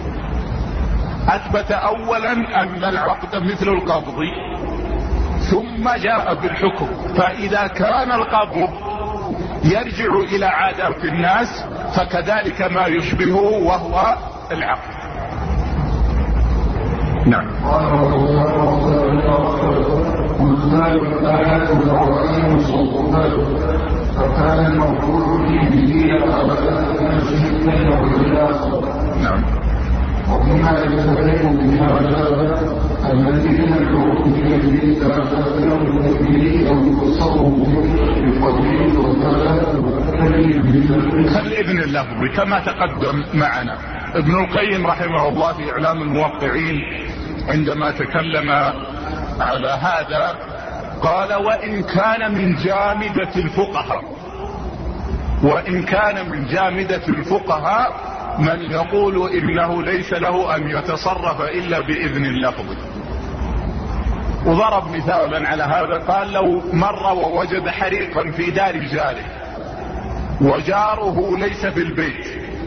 أثبت أولا أن العقد مثل القبض ثم جاء بالحكم، فإذا كان القبض يرجع إلى عادات الناس فكذلك ما يشبهه وهو العقد. نعم. فكان الموضوع به نعم. وبما يتبين من هذا الذين يدعون في الدين به او يتصرفوا بقدره كالابن اللفظي كما تقدم معنا. ابن القيم رحمه الله في إعلام الموقعين عندما تكلم على هذا قال: وإن كان من جامدة الفقهاء وإن كان من جامدة الفقهاء من يقول إنه ليس له أن يتصرف إلا بإذن اللفظ. وضرب مثالا على هذا قال: لو مر ووجد حريقا في دار جاره وجاره ليس في البيت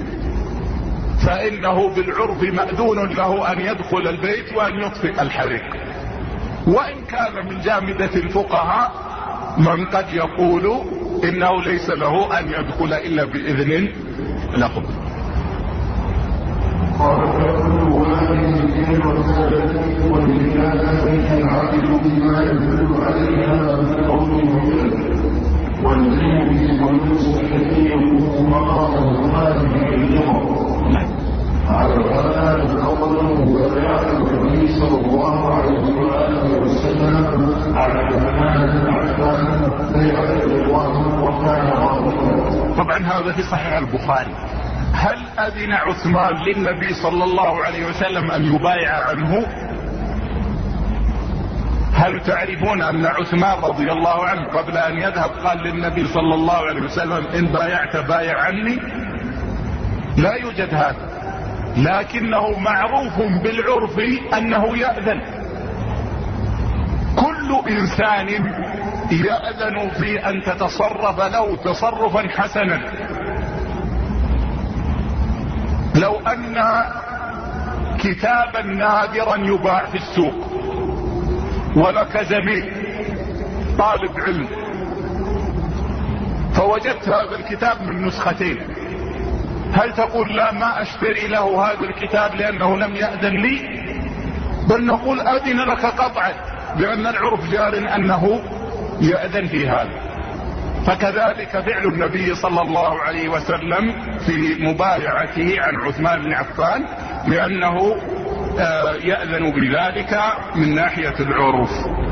فإنه بالعرف مأذون له أن يدخل البيت وأن يطفئ الحريق. وإن كان من جامدة الفقهاء من قد يقول إنه ليس له أن يدخل إلا بإذن لفظ. على هذا الأول وبيعة النبي صلى الله عليه وآله وسلم على عثمان بن عفان بيعة رضوان وكان راضيا. طبعا هذا في صحيح البخاري. هل أذن عثمان للنبي صلى الله عليه وسلم أن يبايع عنه؟ هل تعرفون أن عثمان رضي الله عنه قبل أن يذهب قال للنبي صلى الله عليه وسلم: إن بايعت بايع عني؟ لا يوجد هذا، لكنه معروف بالعرف أنه يأذن. كل إنسان يأذن في أن تتصرف له تصرفا حسنا. لو أن كتابا نادرا يباع في السوق ولك زميل طالب علم فوجدت هذا الكتاب من نسختين، هل تقول لا ما اشتري له هذا الكتاب لأنه لم يأذن لي؟ بل نقول أذن لك قطعا، لأن العرف جار أنه يأذن في هذا. فكذلك فعل النبي صلى الله عليه وسلم في مبايعته عن عثمان بن عفان، لأنه يأذن بذلك من ناحية العرف.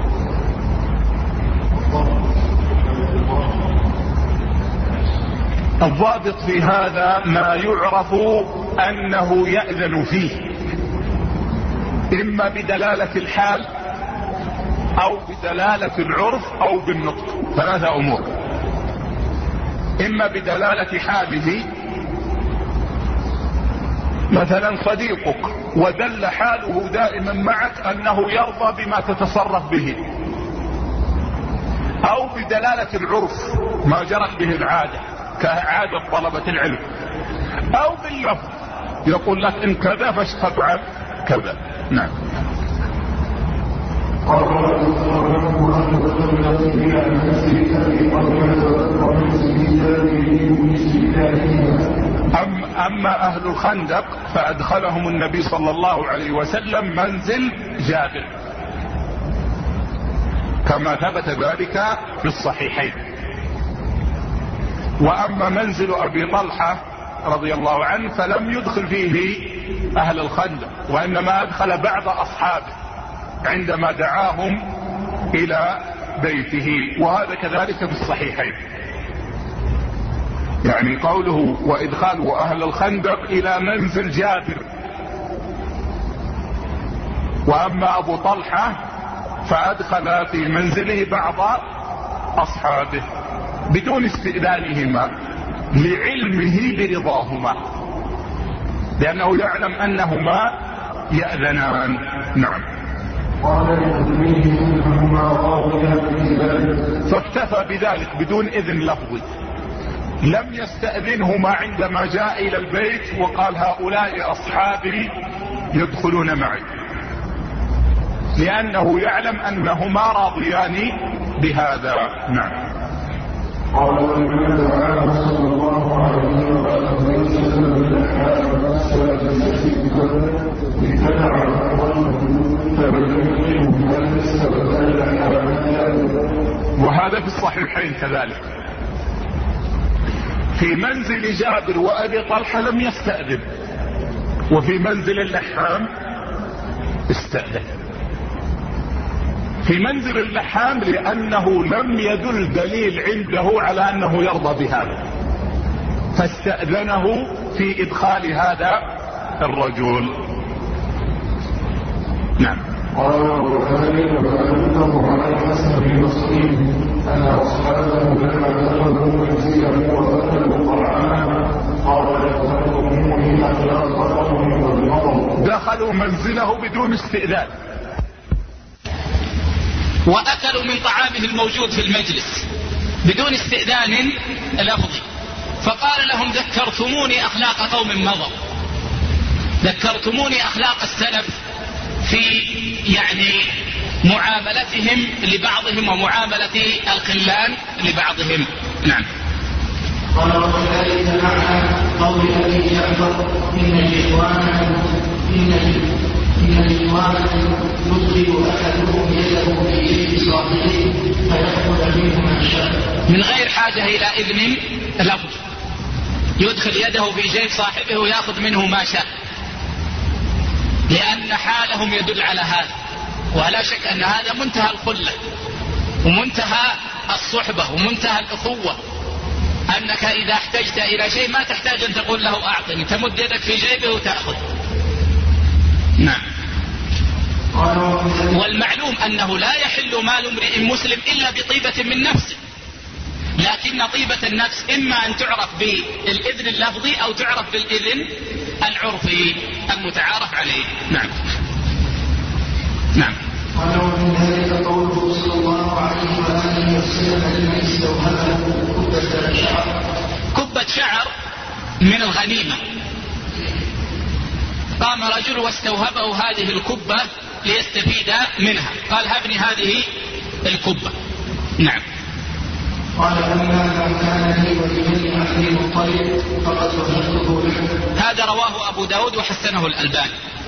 الضابط في هذا ما يعرف أنه يأذن فيه، إما بدلالة الحال أو بدلالة العرف أو بالنطق، ثلاثة أمور. إما بدلالة حاله، مثلا صديقك ودل حاله دائما معك أنه يرضى بما تتصرف به، أو بدلالة العرف ما جرت به العادة كعادة طلبة العلم، أو باللفظ يقول لك إن كذا فافعل كذا. نعم. أم أما أهل الخندق فأدخلهم النبي صلى الله عليه وسلم منزل جابر كما ثبت ذلك في الصحيحين. وأما منزل أبي طلحة رضي الله عنه فلم يدخل فيه أهل الخندق، وإنما أدخل بعض أصحابه عندما دعاهم إلى بيته، وهذا كذلك في الصحيحين. يعني قوله وإدخال أهل الخندق إلى منزل جابر. وأما أبو طلحة فأدخل في منزله بعض أصحابه بدون استئذانهما لعلمه برضاهما، لأنه يعلم أنهما يأذنان. نعم. فاكتفى بذلك بدون إذن لفظي، لم يستأذنهما عندما جاء إلى البيت وقال هؤلاء أصحابي يدخلون معي، لأنه يعلم أنهما راضيان بهذا. نعم. قال ومن دعاه صلى الله عليه وسلم بالأحياء والسلام المسيح ابتدع وهذا في الصحيحين كذلك. في منزل جابر وأبي طلحة لم يستأذن، وفي منزل اللحام استأذن. في منزل اللحام لأنه لم يدل دليل عنده على أنه يرضى بهذا، فاستأذنه في إدخال هذا الرجل. نعم. قال وكذلك فأنه على حسب البصري أن أصحابه لما دخلوا منزله ودخلوا قرعانا قال يدخلوا من أخلاقهم والمطر. دخلوا منزله بدون استئذان، وأكلوا من طعامه الموجود في المجلس بدون استئذان لفظي، فقال لهم ذكرتموني أخلاق قوم مضوا، ذكرتموني أخلاق السلف في يعني معاملتهم لبعضهم ومعاملة الخلان لبعضهم. نعم. قال وكذلك معنى قول أبي جعفر إن الإخوان إن الإخوان يدخل أحدهم يده في يد صاحبه فيأخذ منه ما شاء من غير حاجة إلى إذن لفظ، يدخل يده في جيب صاحبه ويأخذ منه ما شاء، لأن حالهم يدل على هذا. ولا شك أن هذا منتهى الخلة ومنتهى الصحبة ومنتهى الأخوة، أنك إذا احتجت إلى شيء ما تحتاج أن تقول له أعطني، تمد يدك في جيبه وتأخذ. نعم. والمعلوم أنه لا يحل مال امرئ مسلم إلا بطيبة من نفسه، لكن طيبة النفس إما أن تعرف بالإذن اللفظي أو تعرف بالإذن العرفي المتعارف عليه. نعم. نعم. قال ومن ذلك قوله صلى الله عليه وآله وسلم لمن استوهبه كبة شعر. كبة شعر من الغنيمة. قام رجل واستوهبه هذه الكبة ليستفيد منها، قال هبني هذه الكبة. نعم. قال أما ما كان لي ولبني عبد المطلب فقد وهبته له. هذا رواه أبو داود وحسنه الألباني.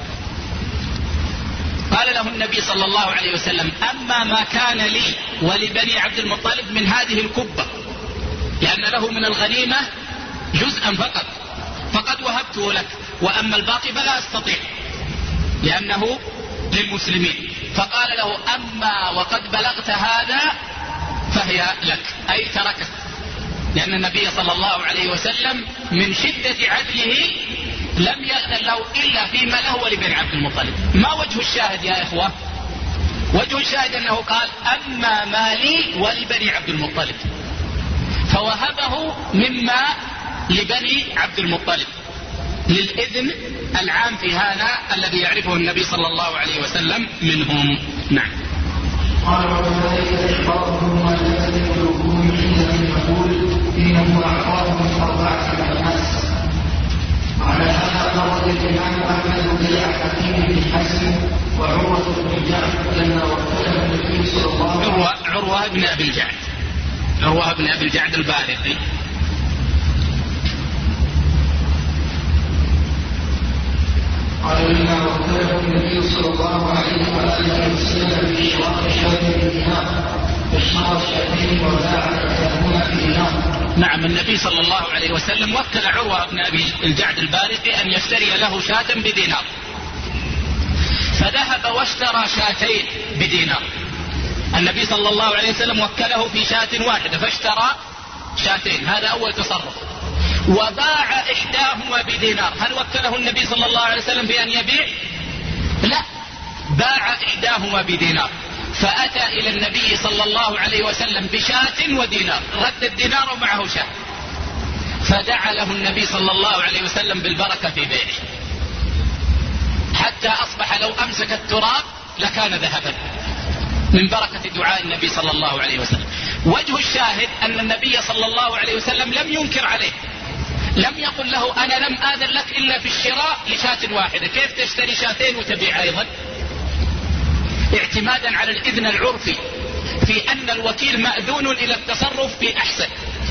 قال له النبي صلى الله عليه وسلم أما ما كان لي ولبني عبد المطلب من هذه الكبة، لأن له من الغنيمة جزءا فقط، فقد وهبته لك، وأما الباقي فلا أستطيع، لأنه للمسلمين، فقال له أما وقد بلغت هذا فهي لك، أي تركت، لأن النبي صلى الله عليه وسلم من شدة عدله لم يأذن له إلا فيما له ولبني عبد المطلب. ما وجه الشاهد يا إخوة؟ وجه الشاهد أنه قال أما مالي ولبني عبد المطلب، فوهبه مما لبني عبد المطلب للإذن العام في هذا الذي يعرفه النبي صلى الله عليه وسلم منهم. نعم. قال وكذلك إخبارهم ما يلزم قلوبهم حينئذ يقول إنه أعطاهم أربعة الناس. على هذا خرج الإمام أحمد بن حكيم بن حزم وعروة بن جعفر لما وكله النبي صلى الله عليه وسلم. عروة عروة بن أبي الجعد، عروة بن أبي الجعد البارقي. قال لما وكله النبي صلى الله عليه وآله وسلم في شراء شاة بدينار فاشترى شاتين وباع إحداهما بدينار. نعم، النبي صلى الله عليه وسلم وكل عروة بن أبي الجعد البارقي أن يشتري له شاة بدينار، فذهب واشترى شاتين بدينار. النبي صلى الله عليه وسلم وكله في شاة واحدة فاشترى شاتين، هذا أول تصرف. وباع إحداهما بدينار، هل وكله النبي صلى الله عليه وسلم بأن يبيع؟ لا، باع إحداهما بدينار، فأتى إلى النبي صلى الله عليه وسلم بشاة ودينار، رد الدينار ومعه شاة، فدعا له النبي صلى الله عليه وسلم بالبركة في بيعه، حتى أصبح لو أمسك التراب لكان ذهبا من بركة دعاء النبي صلى الله عليه وسلم. وجه الشاهد أن النبي صلى الله عليه وسلم لم ينكر عليه، لم يقل له أنا لم آذن لك إلا في الشراء لشاة واحدة، كيف تشتري شاتين وتبيع أيضا؟ اعتمادا على الإذن العرفي في أن الوكيل مأذون إلى التصرف في أحسن.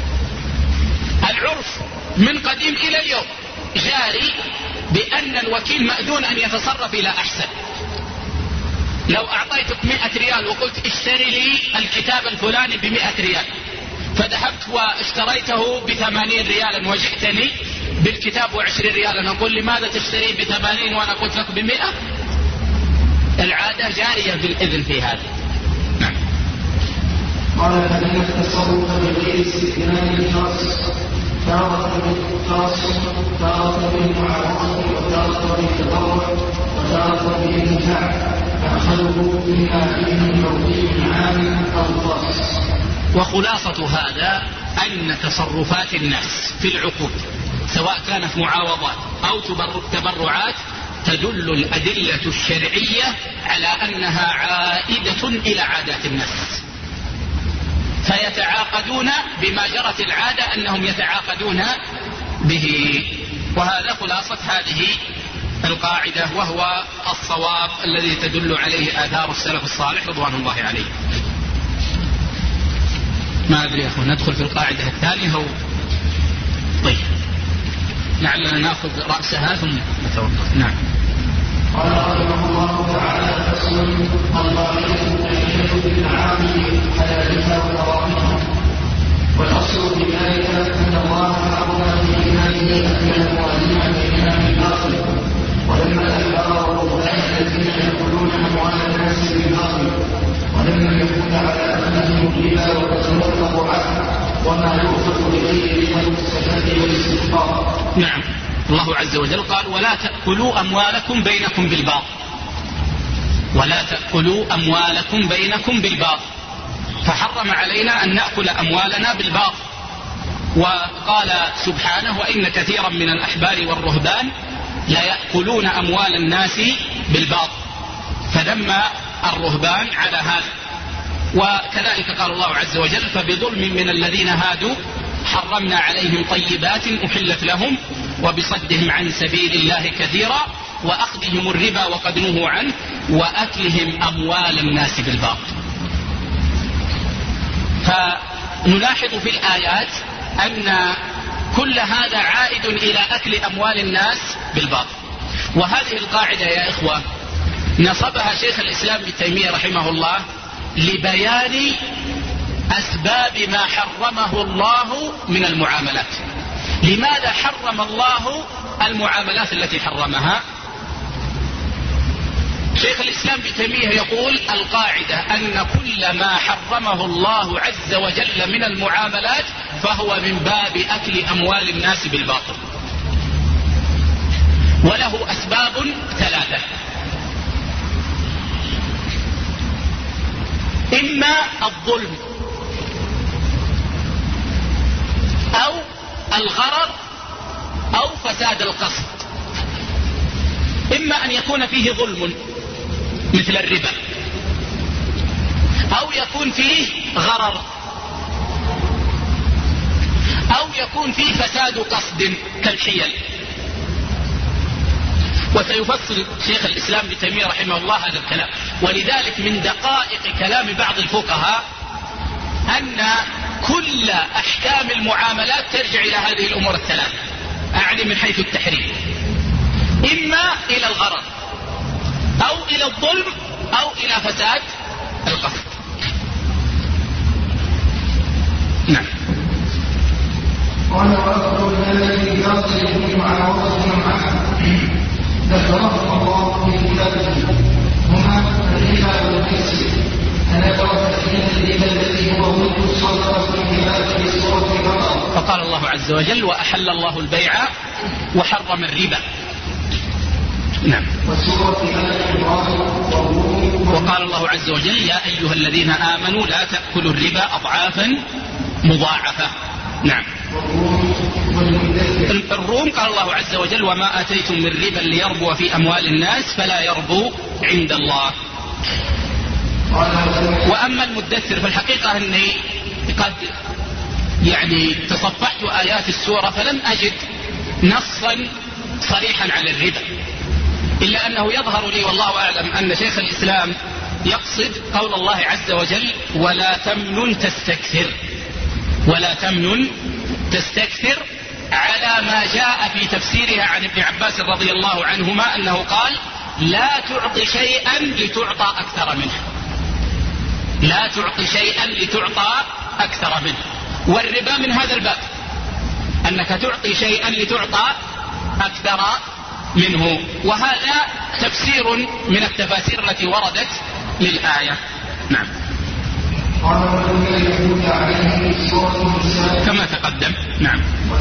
العرف من قديم إلى اليوم جاري بأن الوكيل مأذون أن يتصرف إلى أحسن. لو أعطيتك مئة ريال وقلت اشتري لي الكتاب الفلاني بمئة ريال، فذهبت واشتريته بثمانين ريالا وجئتني بالكتاب وعشرين ريالا، نقول لماذا تشتريه بثمانين وأنا قلت لك بمئة؟ العادة جارية بالإذن في هذا. نعم. قال فإن التصرف بغير استثناء الخاص تارة بالخاص تارة بالمعارضة وتارة بالتضرع وتارة بالانتفاع، فأخذه مما فيه من توقيف عام أو خاص. وخلاصة هذا أن تصرفات الناس في العقود سواء كانت معاوضات أو تبرعات تدل الأدلة الشرعية على أنها عائدة إلى عادات الناس، فيتعاقدون بما جرت العادة أنهم يتعاقدون به. وهذا خلاصة هذه القاعدة، وهو الصواب الذي تدل عليه آثار السلف الصالح رضوان الله عليه. ما أدري يا أخوان ندخل في القاعدة الثانية أو طيب لعلنا نأخذ رأسها ثم نتوقف. نعم. قال رحمه الله تعالى فصل القاعدة تعيش بالعامل حلالها وحرامها، والأصل في ذلك أن الله حرم في إيمانه أكل أموالنا بإيمان الباطل، ولما الأحبار والرهبان الذين يأكلون أموال الناس بالباطل، ولما يكون على أخذهم الربا والتبرعات وما يؤخذ بغير ربا السفاة والاستحقاق. نعم. الله عز وجل قال ولا تأكلوا أموالكم بينكم بالباطل، ولا تأكلوا أموالكم بينكم بالباطل، فحرم علينا أن نأكل أموالنا بالباطل. وقال سبحانه وإن كثيرا من الأحبار والرهبان لا يأكلون أموال الناس بالباطل، فذم الرهبان على هذا. وكذلك قال الله عز وجل فبظلم من الذين هادوا حرمنا عليهم طيبات أحلت لهم وبصدهم عن سبيل الله كثيرا وأخذهم الربا وقد نهوا عنه وأكلهم أموال الناس بالباطل. فنلاحظ في الآيات أن كل هذا عائد إلى أكل أموال الناس بالباطل. وهذه القاعدة يا إخوة نصبها شيخ الإسلام ابن تيمية رحمه الله لبيان أسباب ما حرمه الله من المعاملات. لماذا حرم الله المعاملات التي حرمها؟ شيخ الإسلام ابن تيمية يقول القاعدة أن كل ما حرمه الله عز وجل من المعاملات فهو من باب أكل أموال الناس بالباطل، وله أسباب ثلاثة: إما الظلم أو الغرر أو فساد القصد. إما أن يكون فيه ظلم مثل الربا، أو يكون فيه غرر، أو يكون فيه فساد قصد كالحيل. وسيفصل شيخ الإسلام ابن تيمية رحمه الله هذا الكلام. ولذلك من دقائق كلام بعض الفقهاء أن كل أحكام المعاملات ترجع إلى هذه الأمور الثلاثة، أعني من حيث التحريم، إما إلى الغرض أو إلى الظلم أو إلى فساد القصد. نعم. قال وأفضل الذي يصل على وصف معه ذكره الله في كتابه هما الربا والميسر، ألا ترى تحريم الربا الذي هو ملك الصدقة في هذه الصورة فقط. فقال الله عز وجل: وأحل الله البيع وحرم الربا. نعم. وقال الله عز وجل: يا أيها الذين آمنوا لا تأكلوا الربا أضعافا مضاعفة. نعم. الروم قال الله عز وجل: وما آتيتم من ربا ليربو في أموال الناس فلا يربو عند الله. وأما المدثر في الحقيقة أني قد يعني تصفحت آيات السورة فلم أجد نصا صريحا على الربا، إلا أنه يظهر لي والله أعلم أن شيخ الإسلام يقصد قول الله عز وجل: ولا تمنن تستكثر، ولا تمنن تستكثر، على ما جاء في تفسيرها عن ابن عباس رضي الله عنهما أنه قال: لا تعطي شيئا لتعطى أكثر منه، لا تعطي شيئا لتعطى أكثر منه. والربا من هذا الباب، أنك تعطي شيئا لتعطى أكثر منه. وهذا تفسير من التفاسير التي وردت للآية. نعم. كما تقدم. نعم.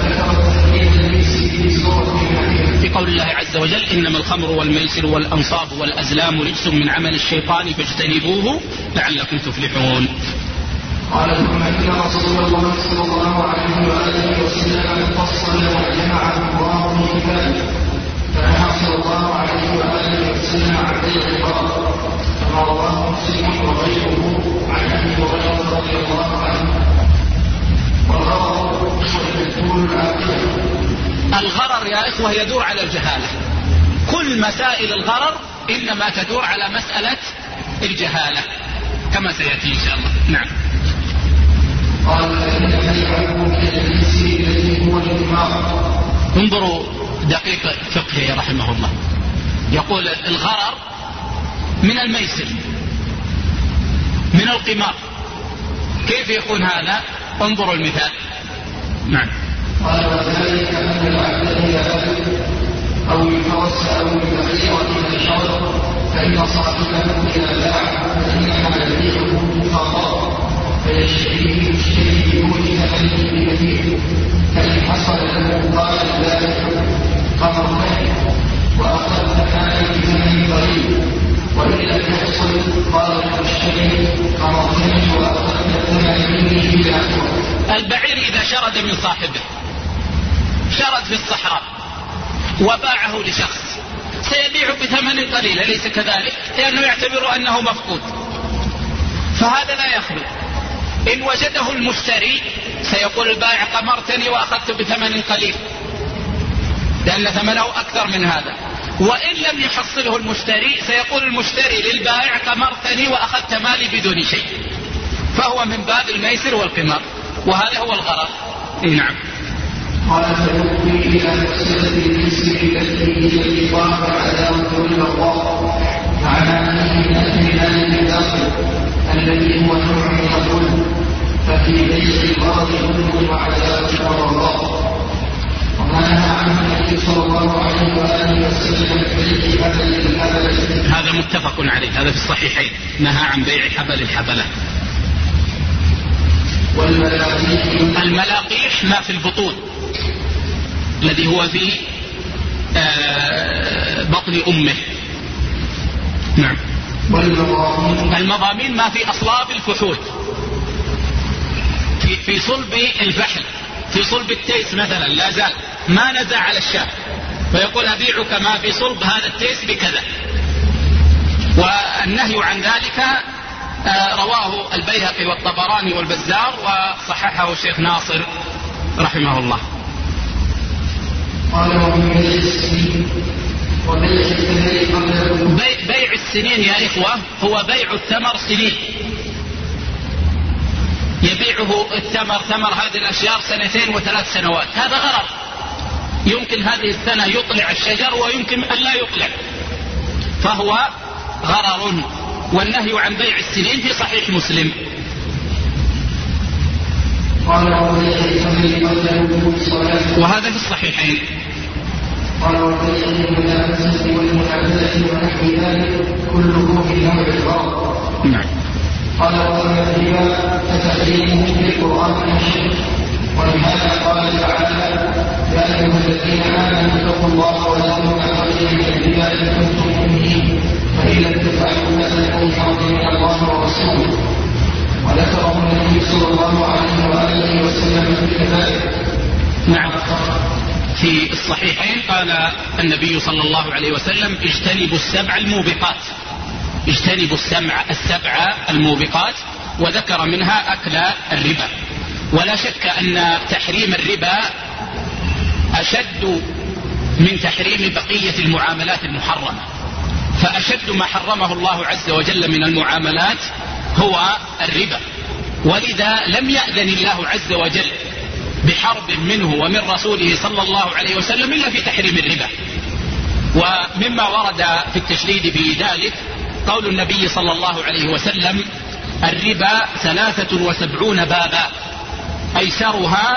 في قول الله عز وجل: إنما الخمر والميسر والأنصاب والأزلام رجس من عمل الشيطان فاجتنبوه لعلكم تفلحون. قال ثم إن رسول الله صلى الله عليه وآله وسلم فصل وجمع الله في كتابه، فنهى صلى الله عليه وآله وسلم عن بيع الغرر كما رواه مسلم وغيره عن أبي هريرة رضي الله عنه. والغرر هو المدخول العاقل. الغرر يا إخوة يدور على الجهالة. كل مسائل الغرر إنما تدور على مسألة الجهالة كما سيأتي إن شاء الله. نعم. قال فإن البيع من الجنس الذي هو الإمام. انظروا دقيق فقهي رحمه الله، يقول الغرر من الميسر، من القمار. كيف يكون هذا؟ انظروا المثال. نعم. قال وذلك أن العبد يأكل أو يتوسع أو يبخير من الشر فإن صاحبه إذا باع فإنما يبيعه خطأ فيشتريه المشتري بدون ثمن بكثير، فإن حصل له قال ذلك قمرين وأخذ ثمنه بثمن قليل، وإن لم يحصل قال المشتري قمرين وأخذ ثمن منه بلا حكم. البعير إذا شرد من صاحبه، شرد في الصحراء وباعه لشخص، سيبيع بثمن قليل، أليس كذلك؟ لأنه يعتبر أنه مفقود، فهذا لا يخلو. إن وجده المشتري سيقول البائع قمرتني وأخذت بثمن قليل، لأن ثمنه أكثر من هذا. وإن لم يحصله المشتري سيقول المشتري للبائع قمرتني وأخذت مالي بدون شيء، فهو من باب الميسر والقمار، وهذا هو الغرر. نعم. قال فيؤدي إلى مفسدة المسلم التي هي الإطاعة والعداوة والبغضاء، معنى أنه من أجل ذلك الداخل الذي هو نوع من الظلم، ففي بيع الغرض ظلم وعداوة وبغضاء. وما نهى عنه النبي صلى الله عليه وآله وسلم ببيع حبل الحبلة. هذا متفق عليه، هذا في الصحيحين، نهى عن بيع حبل الحبلة. والملاقيح الملاقيح ما في البطون الذي هو في بطن أمه. نعم. والمضامين المضامين ما في أصلاب الفحول، في, في صلب الفحل، في صلب التيس مثلا لا زال ما نزع على الشاه، فيقول أبيعك ما في صلب هذا التيس بكذا. والنهي عن ذلك رواه البيهقي والطبراني والبزار وصححه الشيخ ناصر رحمه الله. قال ومن بيع السنين وبيع الثمر قبل بيع السنين يا إخوة هو بيع الثمر سنين، يبيعه الثمر ثمر هذه الأشجار سنتين وثلاث سنوات، هذا غرر، يمكن هذه السنة يطلع الشجر ويمكن أن لا يطلع، فهو غرر. والنهي عن بيع السنين في صحيح مسلم. قال وبيع الثمر قبل وجوب الصلاة وهذا في الصحيحين. قال وبيع الملابسة والمحبلة ونحو ذلك كله في نوع الغرض. نعم. قال وأما الربا فتحريمه في القرآن والسنة، ولهذا قال تعالى يا أيها الذين آمنوا اتقوا الله وذروا ما بقي من الربا إن كنتم مؤمنين فإن لم تفعلوا فسلكوا حرب من الله ورسوله. وذكره النبي صلى الله عليه وآله وسلم في الكبائر. نعم. في الصحيحين قال النبي صلى الله عليه وسلم اجتنبوا السبع الموبقات، اجتنبوا السبع السبع الموبقات، وذكر منها أكل الربا. ولا شك أن تحريم الربا أشد من تحريم بقية المعاملات المحرمة، فأشد ما حرمه الله عز وجل من المعاملات هو الربا، ولذا لم يأذن الله عز وجل بحرب منه ومن رسوله صلى الله عليه وسلم إلا في تحريم الربا. ومما ورد في التشديد في ذلك قول النبي صلى الله عليه وسلم الربا ثلاثة وسبعون بابا أيسرها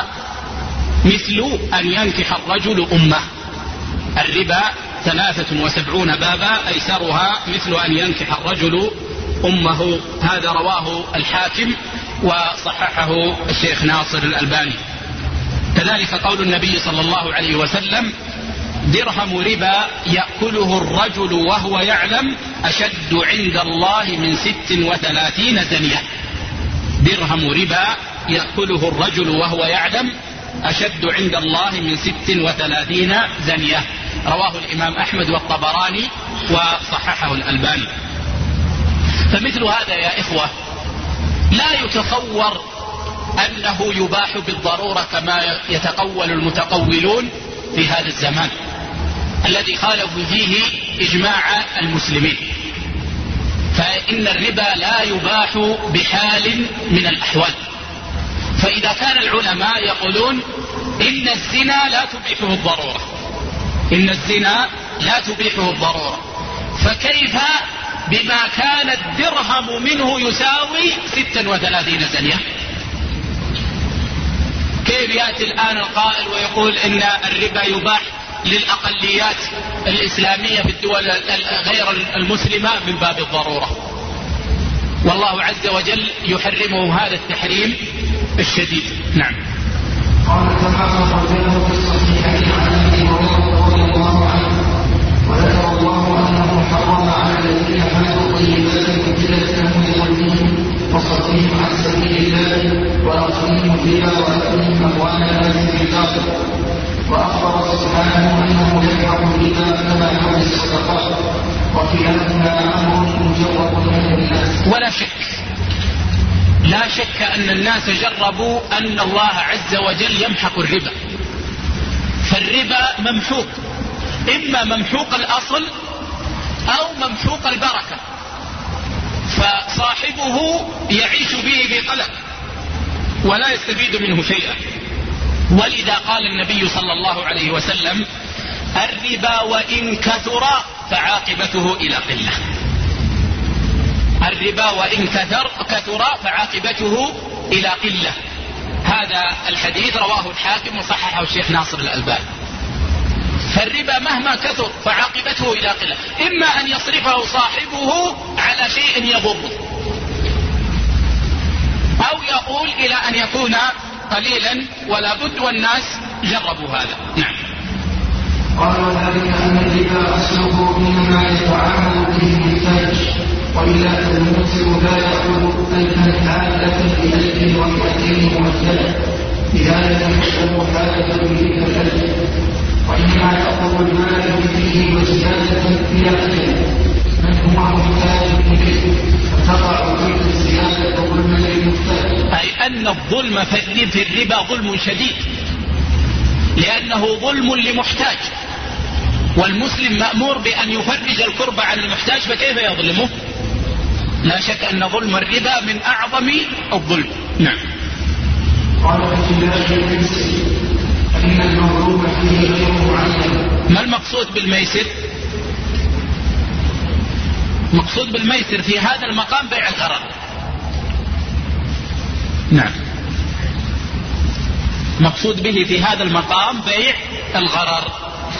مثل أن ينكح الرجل أمه. الربا ثلاثة وسبعون بابا أيسرها مثل أن ينكح الرجل أمه. هذا رواه الحاكم وصححه الشيخ ناصر الألباني. كذلك قول النبي صلى الله عليه وسلم درهم ربا يأكله الرجل وهو يعلم أشد عند الله من ست وثلاثين زنية. درهم ربا يأكله الرجل وهو يعلم أشد عند الله من ست وثلاثين زنية. رواه الإمام أحمد والطبراني وصححه الألباني. فمثل هذا يا إخوة لا يتصور أنه يباح بالضرورة كما يتقول المتقولون في هذا الزمان الذي خالفوا فيه إجماع المسلمين. فإن الربا لا يباح بحال من الأحوال. فإذا كان العلماء يقولون إن الزنا لا تبيحه الضرورة، إن الزنا لا تبيحه الضرورة، فكيف بما كان الدرهم منه يساوي ستة وثلاثين زنية؟ كيف يأتي الآن القائل ويقول إن الربا يباح للأقليات الإسلامية في الدول غير المسلمة من باب الضرورة، والله عز وجل يحرمه هذا التحريم الشديد. نعم. قال تعالى رجله في الصحيحين عن ابي هريره رضي الله عنه وذكر الله انه حرم على الذين حملوا طيبات مبتلة لهم بظلمهم وصدهم عن سبيل الله واخذهم الربا واكلهم اموال الناس بالباطل. واخبر سبحانه انه يكره الربا كما يكره الصدقات وكلاهما امر مجرد من الناس. ولا شك لا شك أن الناس جربوا أن الله عز وجل يمحق الربا، فالربا ممحوق، إما ممحوق الأصل أو ممحوق البركة، فصاحبه يعيش به بقلق ولا يستفيد منه شيئا. ولذا قال النبي صلى الله عليه وسلم الربا وإن كثر فعاقبته إلى قلة. الربا وإن كثر كثر فعاقبته إلى قلة. هذا الحديث رواه الحاكم وصححه الشيخ ناصر الألباني. فالربا مهما كثر فعاقبته إلى قلة، إما أن يصرفه صاحبه على شيء يضره، أو يقول إلى أن يكون قليلا ولا بد، والناس جربوا هذا. نعم. قال وذلك أن الربا أصله مما يتعامل به المحتاج، وإلا الموسر لا يأخذ ألفا عادة بألف ومئتين مؤجلة، لذلك يحصل حاجة به كالألف، وإنما يأخذ المال فيه وزيادة بلا أجل من هو محتاج إليه، فتقع تلك الزيادة ظلما للمحتاج. أي أن الظلم في الربا ظلم شديد، لأنه ظلم لمحتاج، والمسلم مأمور بأن يفرج الكرب عن المحتاج، فكيف يظلمه؟ لا شك أن ظلم الربا من أعظم الظلم. نعم. قال في الله الميسر فإن المغلوب فيه غير معين. ما المقصود بالميسر؟ مقصود بالميسر في هذا المقام بيع الغرر. نعم. مقصود به في هذا المقام بيع الغرر.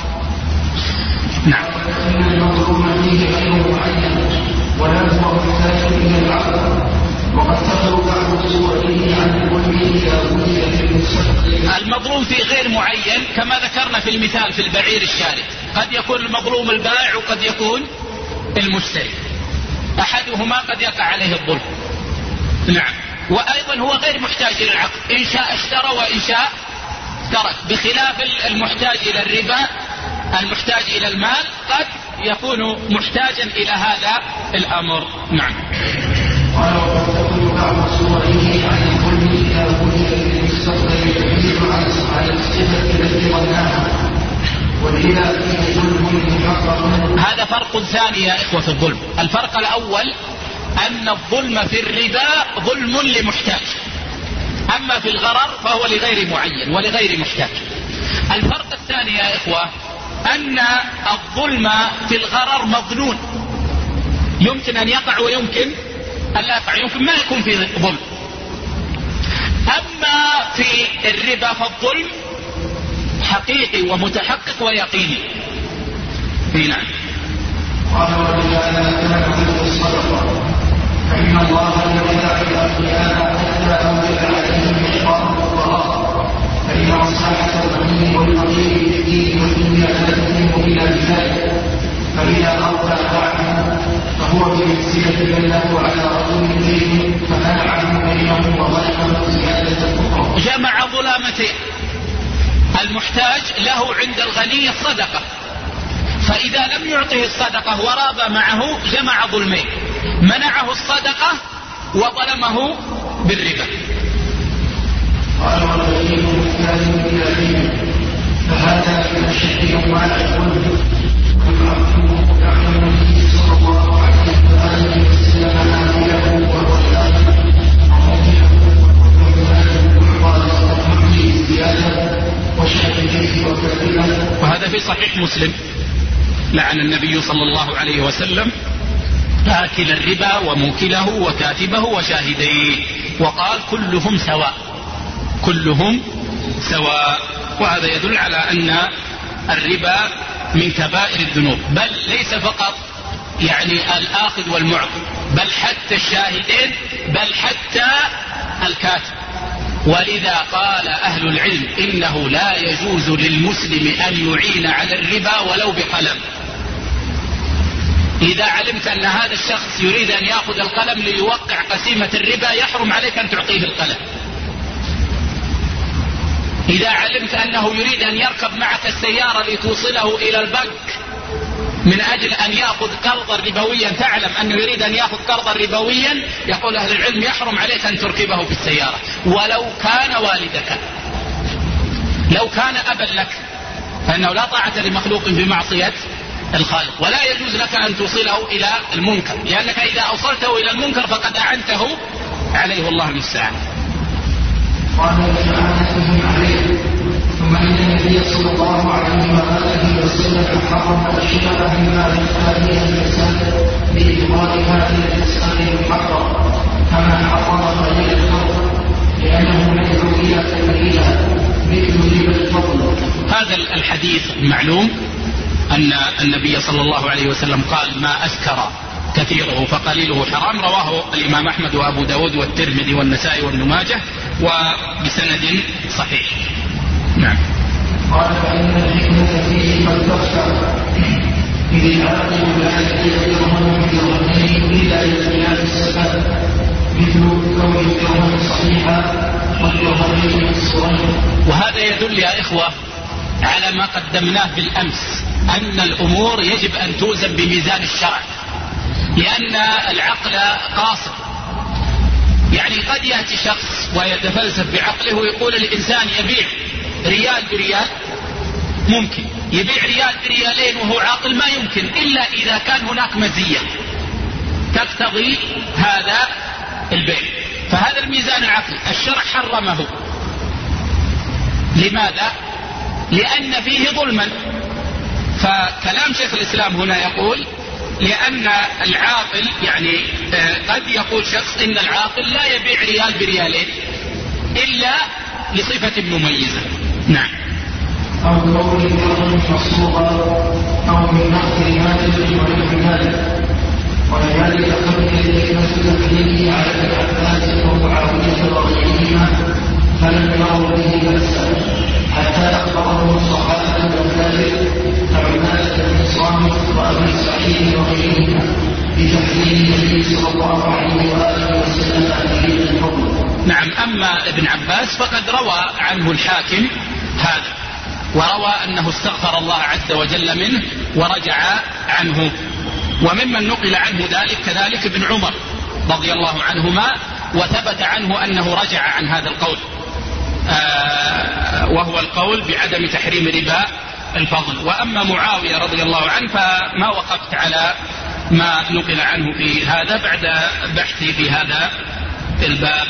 نعم. فإن المغلوب فيه غير معين ولا هو محتاج إلى العقل، وقد تخرج بعض صوره عن الظلم إذا وجد في المستقبل. المظلوم في غير معين كما ذكرنا في المثال في البعير الشارد، قد يكون المظلوم البائع وقد يكون المشتري، أحدهما قد يقع عليه الظلم. نعم. وأيضا هو غير محتاج إلى العقد، إن شاء اشترى وإن شاء ترك، بخلاف المحتاج إلى الربا المحتاج إلى المال قد يكون محتاجا إلى هذا الأمر. نعم. قال وقد تكون بعض صوره عن الظلم إذا وجد في المستقبل يدل على الصفة التي ظناها، ولذا فيه ظلم محقق. هذا فرق ثاني يا إخوة في الظلم. الفرق الأول أن الظلم في الربا ظلم لمحتاج، أما في الغرر فهو لغير معين ولغير محتاج. الفرق الثاني يا إخوة أن الظلم في الغرر مظنون، يمكن أن يقع ويمكن أن لا يقع، يمكن ما يكون في ظلم. أما في الربا فالظلم حقيقي ومتحقق ويقيني. نعم. قال ولهذا كان مثل الصدقة، فإن الله يرجع الأغنياء حتى أوجد عليهم إحقاق الفقراء، فإن مصلحة الغني والفقير في الدين والدنيا لا تتم إلا بذلك، فإذا أرضى عنه فهو بمنزلة من له على رجل دين فمنعه بينهم وظلمه زيادة الفقراء. جمع ظلامتين، المحتاج له عند الغني الصدقة، فإذا لم يعطه الصدقة ورابى معه جمع ظلمين، منعه الصدقة وظلمه بالربا. قال والغني محتاج إلى دين، فهذا من أشد أنواع الظلم، والمعصوم يعلم النبي صلى الله عليه وآله وسلم عامله وهو الآخر وموضعه وموضعه زيادة وشهده وكذبه. وهذا في صحيح مسلم، لعن النبي صلى الله عليه وسلم آكل الربا وموكله وكاتبه وشاهديه، وقال كلهم سواء، كلهم سواء. وهذا يدل على أن الربا من كبائر الذنوب، بل ليس فقط يعني الآخذ والمعطي، بل حتى الشاهدين، بل حتى الكاتب. ولذا قال أهل العلم إنه لا يجوز للمسلم أن يعين على الربا ولو بقلم. إذا علمت أن هذا الشخص يريد أن يأخذ القلم ليوقع قسيمة الربا يحرم عليك أن تعطيه القلم. إذا علمت أنه يريد أن يركب معك السيارة لتوصله إلى البنك من أجل أن يأخذ قرضا ربويا، تعلم أنه يريد أن يأخذ قرضا ربويا، يقول أهل العلم يحرم عليك أن تركبه في السيارة ولو كان والدك، لو كان أبا لك، فإنه لا طاعة لمخلوق في معصية الخالق، ولا يجوز لك أن توصله إلى المنكر، لأنك إذا أوصلته إلى المنكر فقد أعنته عليه، والله المستعان. قال إعانتهم عليه. ثم إن النبي صلى الله عليه وآله وسلم حرم أشياء مما يخفى فيها الإنسان بإبطال هذه المسألة المحرم، كما حرم خليل الخلق لأنه يدعو إلى تأويلها مثل ربا الفضل. هذا الحديث المعلوم أن النبي صلى الله عليه وسلم قال ما أسكر كثيره فقليله حرام، رواه الإمام أحمد وأبو داود والترمذي والنسائي وابن ماجه وبسند صحيح. نعم. قال فإن الحكمة فيه قد تخشى إذ العاقل لا يتيقظه في الرهنين إلا إلى خلاف السبب مثل كون الدرهم صحيحا والدرهمين الصغير. وهذا يدل يا إخوة على ما قدمناه بالأمس أن الأمور يجب أن توزن بميزان الشرع، لأن العقل قاصر. يعني قد يأتي شخص ويتفلسف بعقله ويقول الإنسان يبيع ريال بريال، ممكن يبيع ريال بريالين وهو عاقل، ما يمكن إلا إذا كان هناك مزية تقتضي هذا البيع، فهذا الميزان العقلي الشرع حرمه. لماذا؟ لأن فيه ظلما. فكلام شيخ الإسلام هنا يقول لأن العاقل يعني قد يقول شخص إن العاقل لا يبيع ريال بريالين إلا لصفة مميزة. نعم. أو قول الدرهم مصروفا أو من نقص مال ونحو ذلك، ولذلك قبل الحكمة تحريمه على ابن عباس ومعاوية وغيرهما فلم يروا به بأسا حتى أخبرهم الصحابة والتابعين كعبادة بن صامت وأبي سعيد وغيرهما بتحريم النبي صلى الله عليه وآله وسلم تحريم الحكم. نعم. أما ابن عباس فقد روى عنه الحاكم هذا، وروى أنه استغفر الله عز وجل منه ورجع عنه. وممن نقل عنه ذلك كذلك ابن عمر رضي الله عنهما، وثبت عنه أنه رجع عن هذا القول، آه وهو القول بعدم تحريم ربا الفضل. وأما معاوية رضي الله عنه فما وقفت على ما نقل عنه في هذا بعد بحثي في هذا الباب.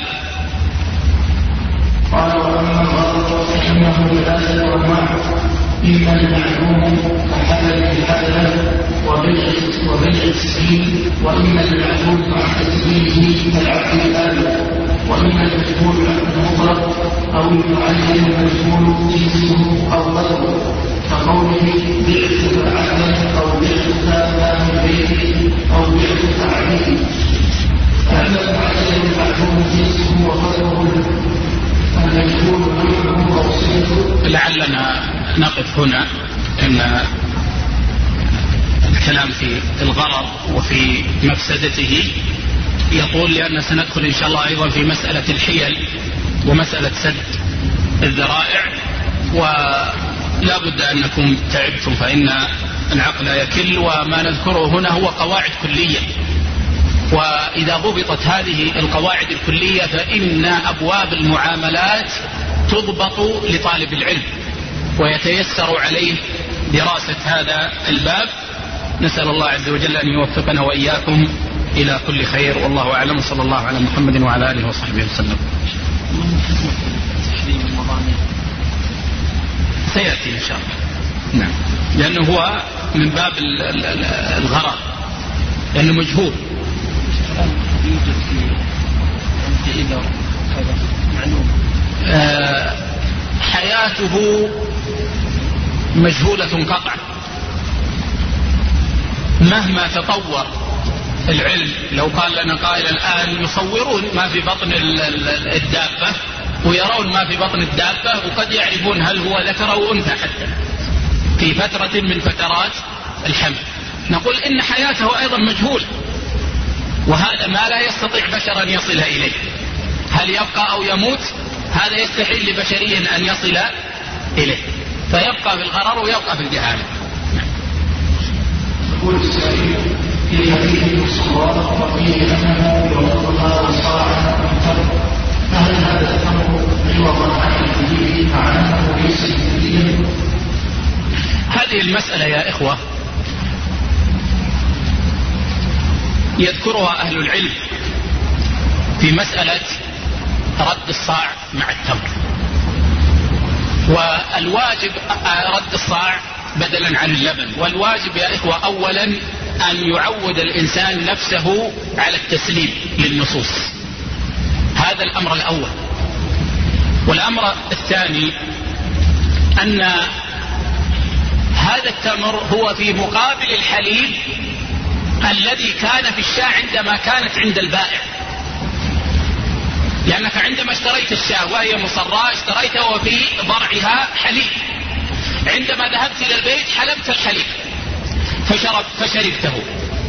قال وأما الغرض فإنه لا يوضع إما المعلوم كحبل الحبل وبيع السكين، وإما المعلوم مع تسليمه كالعقل الآلة، وإما المجهول المطلق أو المعين المجهول جنسه أو قدره كقوله بعتك عبدا أو بعتك مال البيت أو بعتك عبيد. أما المعين المعلوم جنسه وقدره لعلنا نقف هنا، ان الكلام في الغرض وفي مفسدته يطول، لأن سندخل إن شاء الله أيضا في مسألة الحيل ومسألة سد الذرائع، ولا بد أنكم تعبتم فإن العقل يكل. وما نذكره هنا هو قواعد كلية، وإذا ضبطت هذه القواعد الكلية فإن أبواب المعاملات تضبط لطالب العلم ويتيسر عليه دراسة هذا الباب. نسأل الله عز وجل أن يوفقنا وإياكم إلى كل خير، والله أعلم، صلى الله على محمد وعلى آله وصحبه وسلم. سيأتي إن شاء الله. نعم. لأنه هو من باب الغرض، لأنه مجهول. آه حياته مجهولة قطعا، مهما تطور العلم. لو قال لنا قائل الآن يصورون ما في بطن الدابة ويرون ما في بطن الدابة، وقد يعرفون هل هو ذكر أو أنثى حتى في فترة من فترات الحمل، نقول إن حياته أيضا مجهولة، وهذا ما لا يستطيع بشرا يصل إليه. هل يبقى أو يموت؟ هذا يستحيل لبشري أن يصل إليه، فيبقى في الغرر ويبقى في الجهالة. يقول السائل في حديث الصلاة وفيه أنه يوضها وصاعا من تمر، فهل هذا الأمر عوضا عن الحديث مع أنه ليس جديدا؟ هذه المسألة يا إخوة يذكرها أهل العلم في مسألة رد الصاع مع التمر. والواجب رد الصاع بدلا عن اللبن، والواجب يا إخوة أولا أن يعود الإنسان نفسه على التسليم للنصوص، هذا الأمر الأول. والأمر الثاني أن هذا التمر هو في مقابل الحليب الذي كان في الشاة عندما كانت عند البائع، لأنك عندما اشتريت الشاة وهي مصراة اشتريتها وفي ضرعها حليب، عندما ذهبت إلى البيت حلبت الحليب فشرب فشربته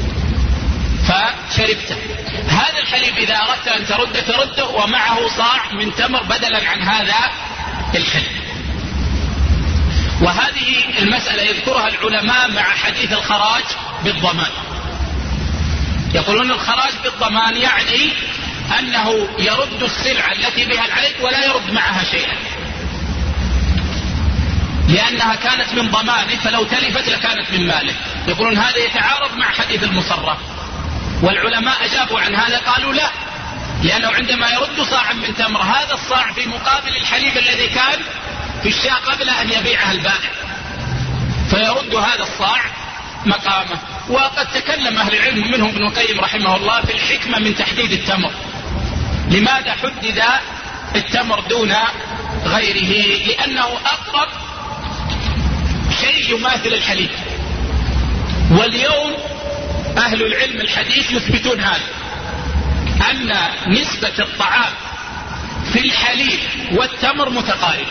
فشربته هذا الحليب إذا أردت أن ترد ترده ومعه صاع من تمر بدلا عن هذا الحليب. وهذه المسألة يذكرها العلماء مع حديث الخراج بالضمان. يقولون الخراج بالضمان يعني أنه يرد السلعة التي بها العيب ولا يرد معها شيئا، لأنها كانت من ضمانه، فلو تلفت لكانت من ماله. يقولون هذا يتعارض مع حديث المصرة، والعلماء أجابوا عن هذا قالوا لا، لأنه عندما يرد صاعا من تمر هذا الصاع في مقابل الحليب الذي كان في الشاة قبل أن يبيعها البائع، فيرد هذا الصاع مقامه. وقد تكلم أهل العلم منهم ابن القيم رحمه الله في الحكمة من تحديد التمر، لماذا حدد التمر دون غيره؟ لأنه أقرب شيء يماثل الحليب، واليوم أهل العلم الحديث يثبتون هذا، أن نسبة الطعام في الحليب والتمر متقاربة،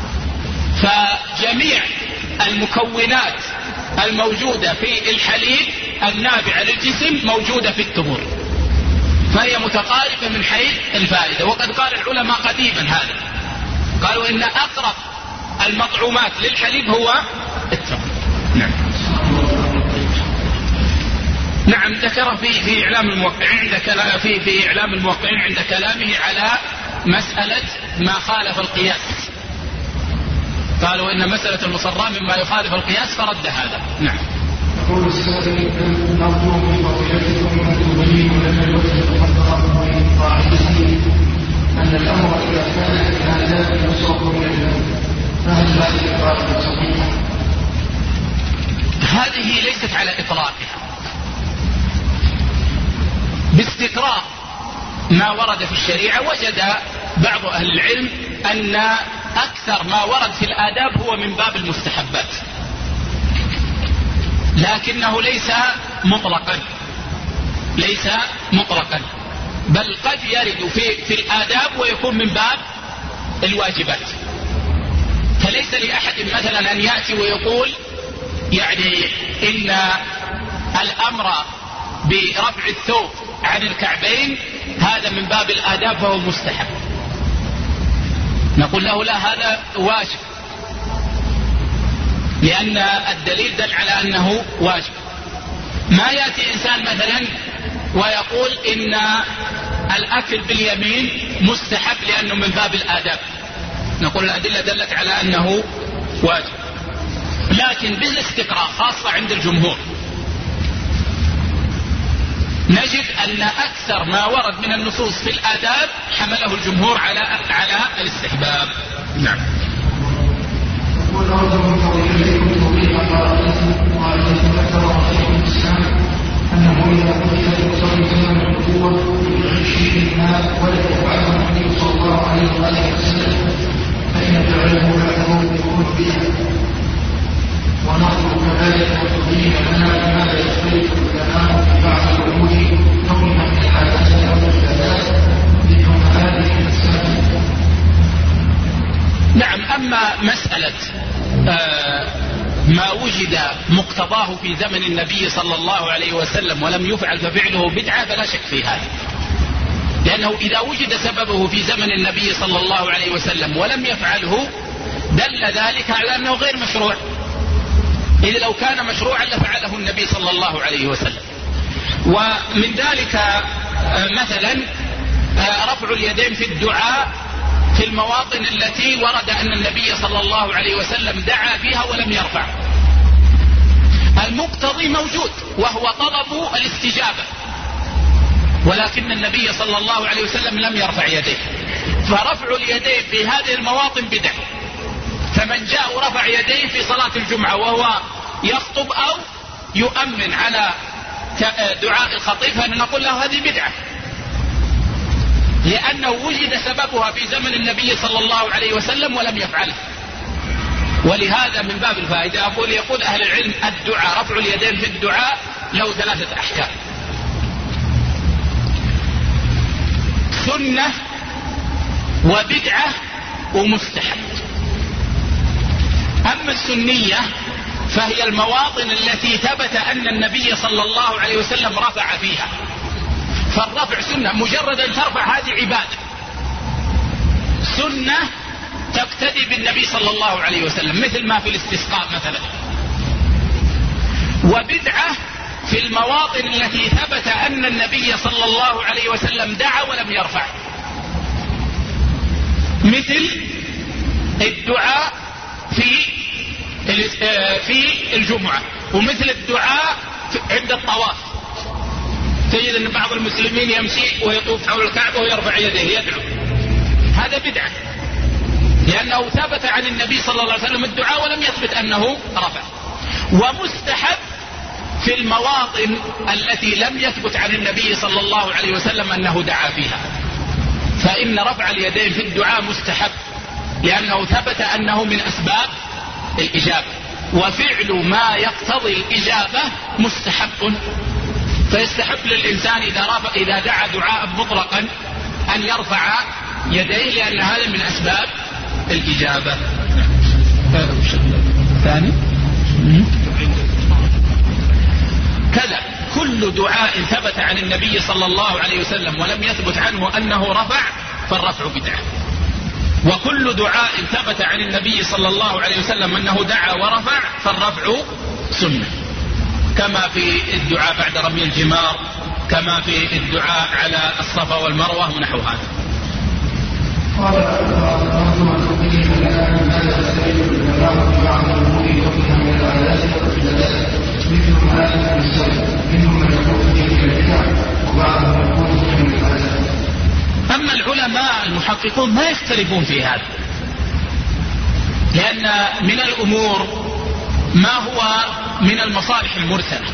فجميع المكونات الموجودة في الحليب النابعة للجسم موجودة في التمر، فهي متقاربة من حيث الفائدة. وقد قال العلماء قديما هذا، قالوا إن أقرب المطعومات للحليب هو التمر. نعم نعم ذكر في في إعلام الموقعين عند كلام في في إعلام الموقعين عند كلامه على مسألة ما خالف القياس، قالوا إن مسألة المصرى مما يخالف القياس فرد هذا. نعم. يقول السائل نرجو من فضيلتكم أن تبينوا لنا الوجه المحرم من قاعدته أن الأمر إذا كان في الآداب يصرف من الذنب، فهل هذه القاعدة صحيحة؟ هذه ليست على إطلاقها، باستقراء ما ورد في الشريعة وجد بعض أهل العلم أن أكثر ما ورد في الآداب هو من باب المستحبات، لكنه ليس مطلقا ليس مطلقا بل قد يرد في في الآداب ويكون من باب الواجبات. فليس لأحد مثلا أن يأتي ويقول يعني إن الأمر برفع الثوب عن الكعبين هذا من باب الآداب فهو مستحب، نقول له لا، هذا واجب، لأن الدليل دل على أنه واجب. ما يأتي إنسان مثلا ويقول إن الأكل باليمين مستحب لأنه من باب الآداب، نقول الأدلة دلت على أنه واجب. لكن بالاستقراء خاصة عند الجمهور نجد أن أكثر ما ورد من النصوص في الآداب حمله الجمهور على على الاستحباب. نعم. يقول أرجو من فضيلتكم توضيح قاعدة قاعدة ذكرها شيخ الإسلام أنه إذا قتل يصلي زمن النبوة بعشرين الماء ولم يفعله النبي صلى الله عليه وآله وسلم فإن فعله بعده يكون بها، ونرجو كذلك وتبين لنا لماذا يختلف الكلام في بعض الأمور كونها من العادات أو العبادات لكون هذه المسائل. نعم. أما مسألة آه ما وجد مقتضاه في زمن النبي صلى الله عليه وسلم ولم يفعل ففعله بدعة فلا شك في هذا، لأنه إذا وجد سببه في زمن النبي صلى الله عليه وسلم ولم يفعله دل ذلك على أنه غير مشروع، إذا لو كان مشروعا لفعله النبي صلى الله عليه وسلم. ومن ذلك مثلا رفع اليدين في الدعاء في المواطن التي ورد أن النبي صلى الله عليه وسلم دعا فيها ولم يرفع، المقتضي موجود وهو طلب الاستجابة، ولكن النبي صلى الله عليه وسلم لم يرفع يديه، فرفع اليدين في هذه المواطن بدعة. فمن جاء ورفع يديه في صلاة الجمعة وهو يخطب أو يؤمن على دعاء الخطيب فنقول له هذه بدعة، لأنه وجد سببها في زمن النبي صلى الله عليه وسلم ولم يفعله. ولهذا من باب الفائدة أقول يقول أهل العلم الدعاء رفع اليدين في الدعاء له ثلاثة أحكام: سنة وبدعة ومستحب. أما السنية فهي المواطن التي ثبت أن النبي صلى الله عليه وسلم رفع فيها، فالرفع سنة، مجرد أن ترفع هذه عبادة. سنة تقتدي بالنبي صلى الله عليه وسلم مثل ما في الاستسقاء مثلا. وبدعة في المواطن التي ثبت أن النبي صلى الله عليه وسلم دعا ولم يرفع، مثل الدعاء في في الجمعة، ومثل الدعاء عند الطواف. تجد أن بعض المسلمين يمشي ويطوف حول الكعبة ويرفع يديه يدعو، هذا بدعة، لأنه ثبت عن النبي صلى الله عليه وسلم الدعاء ولم يثبت أنه رفع. ومستحب في المواطن التي لم يثبت عن النبي صلى الله عليه وسلم أنه دعا فيها، فإن رفع اليدين في الدعاء مستحب، لأنه ثبت أنه من أسباب الإجابة، وفعل ما يقتضي الإجابة مستحب. فيستحب للإنسان إذا رفع إذا دعا دعاء مطلقا أن يرفع يديه، لأن هذا من أسباب الإجابة. ثاني كذا كل دعاء ثبت عن النبي صلى الله عليه وسلم ولم يثبت عنه أنه رفع فالرفع بدعة، وكل دعاء ثبت عن النبي صلى الله عليه وسلم أنه دعا ورفع فالرفع سنة، كما في الدعاء بعد رمي الجمار، كما في الدعاء على الصفا والمروة ونحو هذا. أما العلماء المحققون ما يختلفون في هذا، لأن من الأمور ما هو من المصالح المرسلة،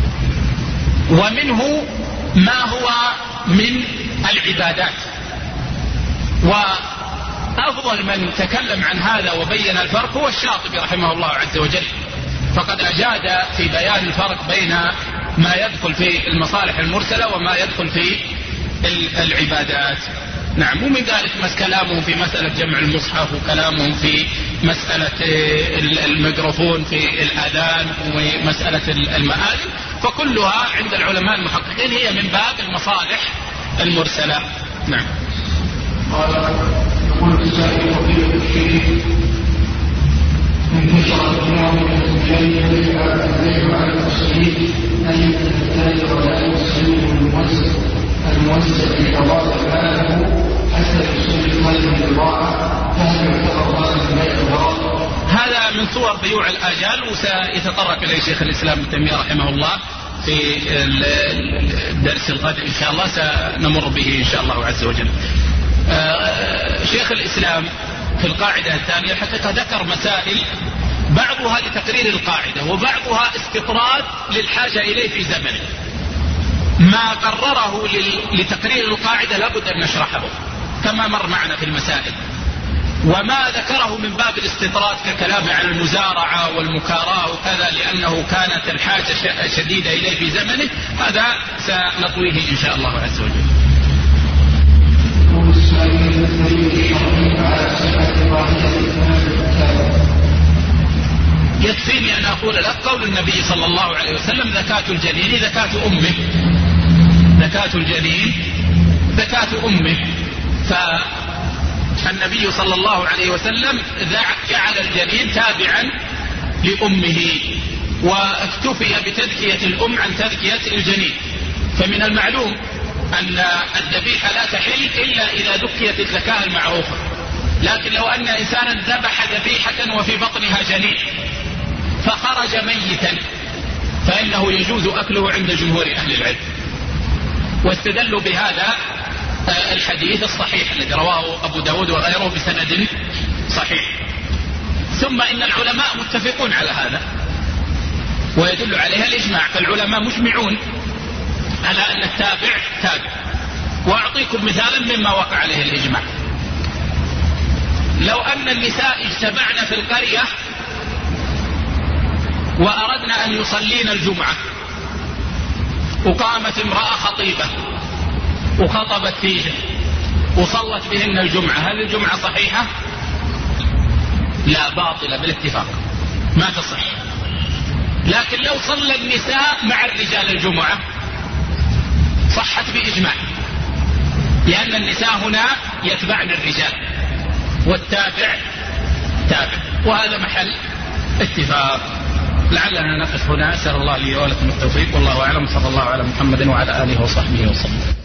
ومنه ما هو من العبادات. وأفضل من تكلم عن هذا وبين الفرق هو الشاطبي رحمه الله عز وجل، فقد أجاد في بيان الفرق بين ما يدخل في المصالح المرسلة وما يدخل في العبادات. نعم. ومن ذلك مس كلامهم في مسألة جمع المصحف، وكلامهم في مسألة الميكروفون في الأذان، ومسألة المآذن، فكلها عند العلماء المحققين هي من باب المصالح المرسلة. نعم. قال يقول السائل فضيلة الشيخ من كسر الإمام من الزوجين يجب على المسلمين أن يتنفذ ولا يسلم الموسع الموسع في قضاء ماله حتى يسلم قلبه البضاعة، فهل يعتبر هذا من بيع الغرض؟ هذا من صور بيوع الآجال، وسيتطرق إليه شيخ الإسلام ابن تيمية رحمه الله في الدرس القادم إن شاء الله، سنمر به إن شاء الله عز وجل. شيخ الإسلام في القاعدة الثانية الحقيقة ذكر مسائل بعضها لتقرير القاعدة وبعضها استطراد للحاجة إليه في زمنه. ما قرره لتقرير القاعدة لابد أن نشرحه كما مر معنا في المسائل، وما ذكره من باب الاستطراد ككلام عن المزارعة والمكاراة وكذا لأنه كانت الحاجة شديدة إليه في زمنه، هذا سنطويه إن شاء الله عز وجل. يكفيني أن أقول لك قول النبي صلى الله عليه وسلم: زكاة الجنين زكاة أمه، زكاة الجنين زكاة أمه. فالنبي صلى الله عليه وسلم جعل الجنين تابعا لأمه، واكتفي بتذكية الأم عن تذكية الجنين. فمن المعلوم أن الذبيحة لا تحل إلا إذا ذكيت الزكاة المعروفة، لكن لو أن إنسانا ذبح ذبيحة وفي بطنها جنين فخرج ميتا فإنه يجوز أكله عند جمهور أهل العلم، واستدلوا بهذا الحديث الصحيح الذي رواه أبو داود وغيره بسند صحيح. ثم إن العلماء متفقون على هذا ويدل عليها الإجماع، فالعلماء مجمعون على أن التابع تابع. وأعطيكم مثالا مما وقع عليه الإجماع. لو أن النساء اجتمعن في القرية وأردنا أن يصلين الجمعة، وقامت امرأة خطيبة وخطبت فيهم وصلت بهن الجمعة، هل الجمعة صحيحة؟ لا، باطلة بالاتفاق، ما تصح. لكن لو صلى النساء مع الرجال الجمعة صحت بإجماع، لأن النساء هنا يتبعن الرجال والتابع تابع، وهذا محل اتفاق. لعلنا نقف هنا. أسأل الله لي ولكم التوفيق، والله أعلم. صلى الله على محمد وعلى آله وصحبه وسلم.